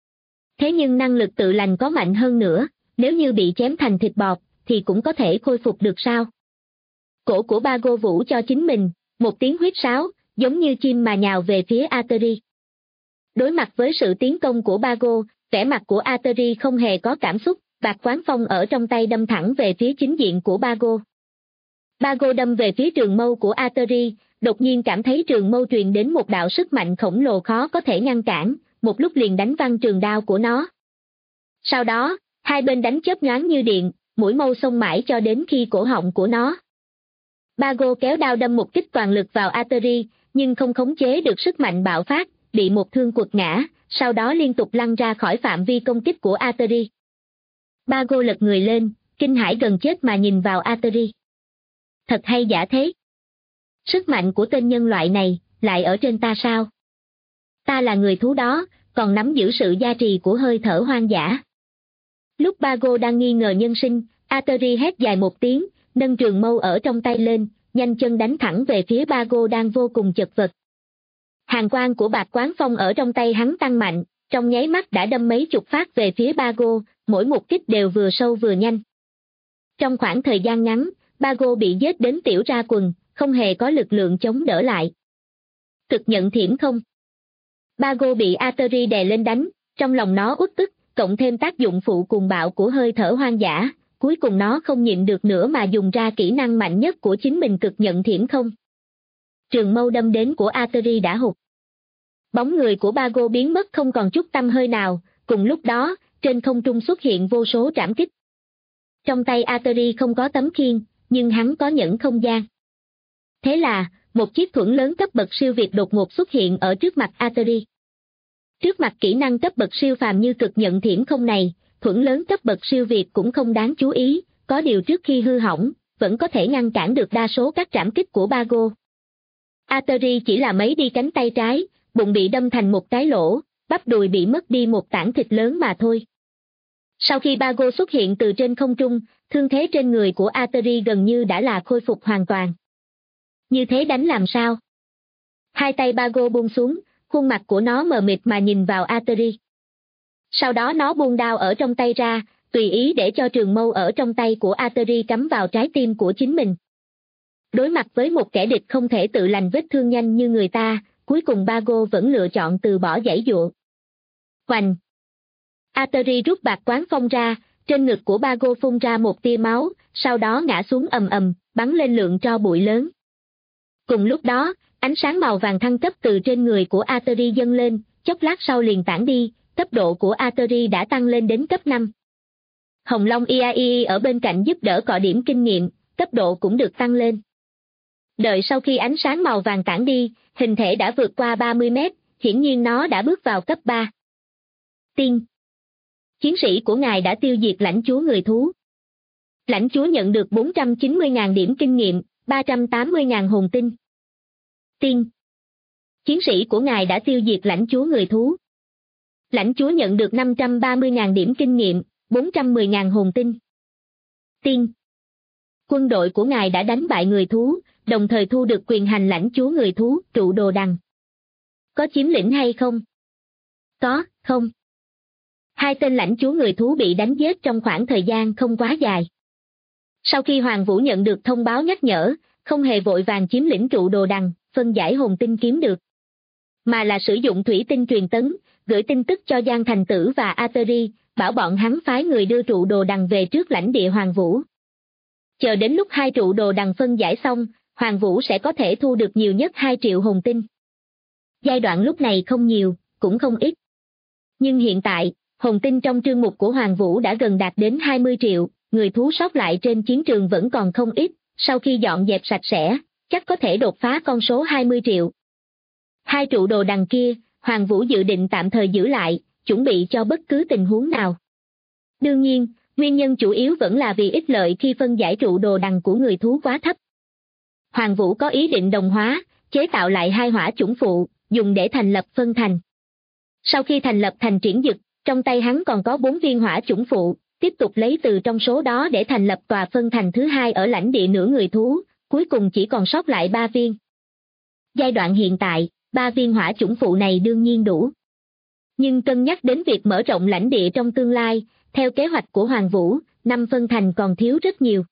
Thế nhưng năng lực tự lành có mạnh hơn nữa, nếu như bị chém thành thịt bọt, thì cũng có thể khôi phục được sao? Cổ của Bago vũ cho chính mình, một tiếng huýt sáo, giống như chim mà nhào về phía Ateri. Đối mặt với sự tiến công của Bago, vẻ mặt của Ateri không hề có cảm xúc, bạc quán phong ở trong tay đâm thẳng về phía chính diện của Bago. Bago đâm về phía trường mâu của Ateri, đột nhiên cảm thấy trường mâu truyền đến một đạo sức mạnh khổng lồ khó có thể ngăn cản, một lúc liền đánh văng trường đao của nó. Sau đó, hai bên đánh chớp nhoáng như điện, mũi mâu xông mãi cho đến khi cổ họng của nó. Bago kéo đao đâm một kích toàn lực vào Ateri, nhưng không khống chế được sức mạnh bạo phát, bị một thương quật ngã, sau đó liên tục lăn ra khỏi phạm vi công kích của Ateri. Bago lật người lên, kinh hãi gần chết mà nhìn vào Ateri. Thật hay giả thế? Sức mạnh của tên nhân loại này, lại ở trên ta sao? Ta là người thú đó, còn nắm giữ sự gia trì của hơi thở hoang dã. Lúc Bago đang nghi ngờ nhân sinh, Ateri hét dài một tiếng, nâng trường mâu ở trong tay lên, nhanh chân đánh thẳng về phía Bago đang vô cùng chật vật. Hàn quang của Bạc Quán Phong ở trong tay hắn tăng mạnh, trong nháy mắt đã đâm mấy chục phát về phía Bago, mỗi một kích đều vừa sâu vừa nhanh. Trong khoảng thời gian ngắn, Bago bị giết đến tiểu ra quần, không hề có lực lượng chống đỡ lại. Thực nhận thiểm không? Bago bị Ateri đè lên đánh, trong lòng nó uất tức, cộng thêm tác dụng phụ cuồng bạo của hơi thở hoang dã, cuối cùng nó không nhịn được nữa mà dùng ra kỹ năng mạnh nhất của chính mình, cực nhận thiểm không. Trường mâu đâm đến của Ateri đã hụt. Bóng người của Bago biến mất không còn chút tăm hơi nào, cùng lúc đó, trên không trung xuất hiện vô số trảm kích. Trong tay Ateri không có tấm khiên, nhưng hắn có nhẫn không gian. Thế là, một chiếc thuẫn lớn cấp bậc siêu việt đột ngột xuất hiện ở trước mặt Ateri. Trước mặt kỹ năng cấp bậc siêu phàm như cực nhận thiểm không này, thuẫn lớn cấp bậc siêu việt cũng không đáng chú ý, có điều trước khi hư hỏng, vẫn có thể ngăn cản được đa số các trảm kích của Bago. Ateri chỉ là mấy đi cánh tay trái, bụng bị đâm thành một cái lỗ, bắp đùi bị mất đi một tảng thịt lớn mà thôi. Sau khi Bago xuất hiện từ trên không trung, thương thế trên người của Ateri gần như đã là khôi phục hoàn toàn. Như thế đánh làm sao? Hai tay Bago buông xuống, khuôn mặt của nó mờ mịt mà nhìn vào Ateri. Sau đó nó buông đao ở trong tay ra, tùy ý để cho trường mâu ở trong tay của Ateri cắm vào trái tim của chính mình. Đối mặt với một kẻ địch không thể tự lành vết thương nhanh như người ta, cuối cùng Bago vẫn lựa chọn từ bỏ giãy giụa. Hoành! Ateri rút Bạc Quán Phong ra, trên ngực của Bago phun ra một tia máu, sau đó ngã xuống ầm ầm, bắn lên lượng tro bụi lớn. Cùng lúc đó, ánh sáng màu vàng thăng cấp từ trên người của Ateri dâng lên, chốc lát sau liền tản đi, cấp độ của Ateri đã tăng lên đến cấp 5. Hồng Long IAI ở bên cạnh giúp đỡ cọ điểm kinh nghiệm, cấp độ cũng được tăng lên. Đợi sau khi ánh sáng màu vàng tản đi, hình thể đã vượt qua 30 mét, hiển nhiên nó đã bước vào cấp 3. Tiên. Chiến sĩ của ngài đã tiêu diệt lãnh chúa người thú. Lãnh chúa nhận được 490.000 điểm kinh nghiệm, 380.000 hồn tinh. Tiên. Chiến sĩ của ngài đã tiêu diệt lãnh chúa người thú. Lãnh chúa nhận được 530.000 điểm kinh nghiệm, 410.000 hồn tinh. Tiên. Quân đội của ngài đã đánh bại người thú, đồng thời thu được quyền hành lãnh chúa người thú, trụ đồ đằng. Có chiếm lĩnh hay không? Có, không. Hai tên lãnh chúa người thú bị đánh giết trong khoảng thời gian không quá dài. Sau khi Hoàng Vũ nhận được thông báo nhắc nhở, không hề vội vàng chiếm lĩnh trụ đồ đằng, phân giải hồn tinh kiếm được, mà là sử dụng thủy tinh truyền tấn, gửi tin tức cho Giang Thành Tử và Ateri, bảo bọn hắn phái người đưa trụ đồ đằng về trước lãnh địa Hoàng Vũ. Chờ đến lúc hai trụ đồ đằng phân giải xong, Hoàng Vũ sẽ có thể thu được nhiều nhất 2 triệu hồn tinh. Giai đoạn lúc này không nhiều, cũng không ít. Nhưng hiện tại, hồn tinh trong trương mục của Hoàng Vũ đã gần đạt đến 20 triệu, người thú sót lại trên chiến trường vẫn còn không ít, sau khi dọn dẹp sạch sẽ, chắc có thể đột phá con số 20 triệu. 2 trụ đồ đằng kia, Hoàng Vũ dự định tạm thời giữ lại, chuẩn bị cho bất cứ tình huống nào. Đương nhiên, nguyên nhân chủ yếu vẫn là vì ích lợi khi phân giải trụ đồ đằng của người thú quá thấp. Hoàng Vũ có ý định đồng hóa, chế tạo lại 2 hỏa chủng phụ, dùng để thành lập phân thành. Sau khi thành lập thành Triển Dực, trong tay hắn còn có 4 viên hỏa chủng phụ, tiếp tục lấy từ trong số đó để thành lập tòa phân thành thứ 2 ở lãnh địa nửa người thú, cuối cùng chỉ còn sót lại 3 viên. Giai đoạn hiện tại, 3 viên hỏa chủng phụ này đương nhiên đủ. Nhưng cân nhắc đến việc mở rộng lãnh địa trong tương lai, theo kế hoạch của Hoàng Vũ, 5 phân thành còn thiếu rất nhiều.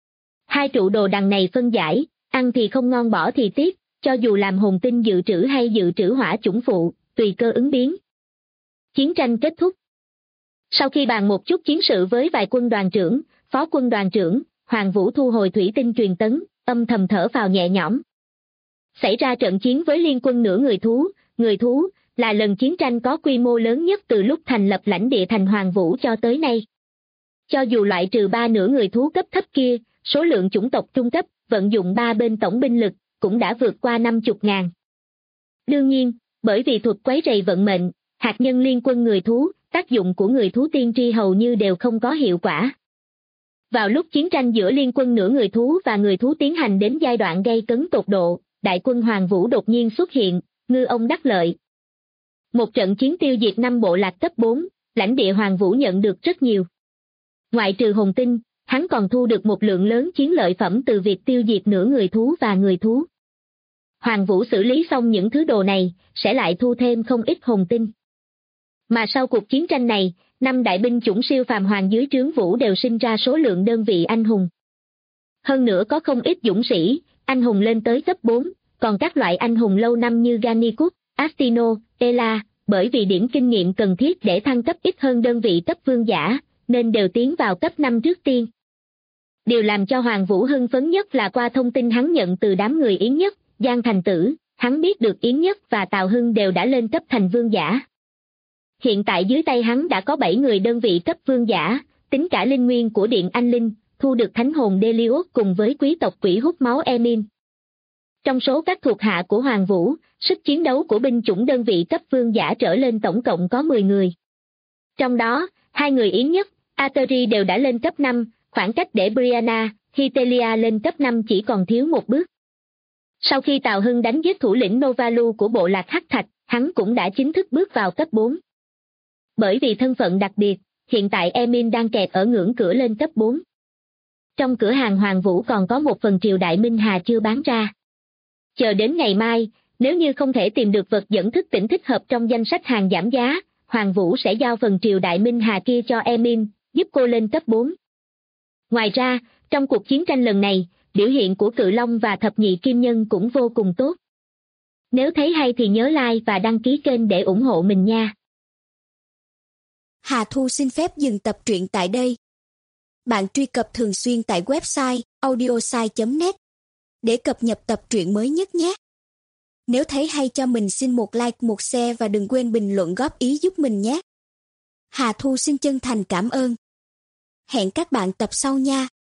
2 trụ đồ đằng này phân giải, ăn thì không ngon bỏ thì tiếc, cho dù làm hồn tinh dự trữ hay dự trữ hỏa chủng phụ, tùy cơ ứng biến. Chiến tranh kết thúc. Sau khi bàn một chút chiến sự với vài quân đoàn trưởng, phó quân đoàn trưởng, Hoàng Vũ thu hồi thủy tinh truyền tấn, âm thầm thở phào nhẹ nhõm. Xảy ra trận chiến với liên quân nửa người thú, là lần chiến tranh có quy mô lớn nhất từ lúc thành lập lãnh địa thành Hoàng Vũ cho tới nay. Cho dù loại trừ 3 nửa người thú cấp thấp kia, số lượng chủng tộc trung cấp, vận dụng 3 bên tổng binh lực, cũng đã vượt qua 50.000. Đương nhiên, Bởi vì thuật quấy rầy vận mệnh, hạt nhân liên quân người thú, tác dụng của người thú tiên tri hầu như đều không có hiệu quả. Vào lúc chiến tranh giữa liên quân nửa người thú và người thú tiến hành đến giai đoạn gây cấn tột độ, đại quân Hoàng Vũ đột nhiên xuất hiện, ngư ông đắc lợi. Một trận chiến tiêu diệt 5 bộ lạc cấp 4, lãnh địa Hoàng Vũ nhận được rất nhiều. Ngoại trừ hồn tinh, hắn còn thu được một lượng lớn chiến lợi phẩm từ việc tiêu diệt nửa người thú và người thú. Hoàng Vũ xử lý xong những thứ đồ này, sẽ lại thu thêm không ít hồn tinh. Mà sau cuộc chiến tranh này, 5 đại binh chủng siêu phàm hoàng dưới trướng Vũ đều sinh ra số lượng đơn vị anh hùng. Hơn nữa có không ít dũng sĩ, anh hùng lên tới cấp 4, còn các loại anh hùng lâu năm như Gannicus, Astino, Ela, bởi vì điểm kinh nghiệm cần thiết để thăng cấp ít hơn đơn vị cấp vương giả, nên đều tiến vào cấp 5 trước tiên. Điều làm cho Hoàng Vũ hưng phấn nhất là qua thông tin hắn nhận từ đám người Yến Nhất, Giang Thành Tử, hắn biết được Yến Nhất và Tào Hưng đều đã lên cấp thành vương giả. Hiện tại dưới tay hắn đã có 7 người đơn vị cấp vương giả, tính cả linh nguyên của Điện Anh Linh, thu được thánh hồn Delios cùng với quý tộc quỷ hút máu Emin. Trong số các thuộc hạ của Hoàng Vũ, sức chiến đấu của binh chủng đơn vị cấp vương giả trở lên tổng cộng có 10 người. Trong đó, 2 người Yến Nhất, Ateri đều đã lên cấp 5, khoảng cách để Brianna, Hitelia lên cấp 5 chỉ còn thiếu một bước. Sau khi Tào Hưng đánh giết thủ lĩnh Novalu của bộ lạc Hắc Thạch, hắn cũng đã chính thức bước vào cấp 4. Bởi vì thân phận đặc biệt, hiện tại Emin đang kẹt ở ngưỡng cửa lên cấp 4. Trong cửa hàng Hoàng Vũ còn có một phần triều đại Minh Hà chưa bán ra. Chờ đến ngày mai, nếu như không thể tìm được vật dẫn thức tỉnh thích hợp trong danh sách hàng giảm giá, Hoàng Vũ sẽ giao phần triều đại Minh Hà kia cho Emin, giúp cô lên cấp 4. Ngoài ra, trong cuộc chiến tranh lần này, biểu hiện của Cự Long và Thập Nhị Kim Nhân cũng vô cùng tốt. Nếu thấy hay thì nhớ like và đăng ký kênh để ủng hộ mình nha. Hà Thu xin phép dừng tập truyện tại đây. Bạn truy cập thường xuyên tại website audiosai.net để cập nhật tập truyện mới nhất nhé. Nếu thấy hay cho mình xin một like, một share và đừng quên bình luận góp ý giúp mình nhé. Hà Thu xin chân thành cảm ơn. Hẹn các bạn tập sau nha.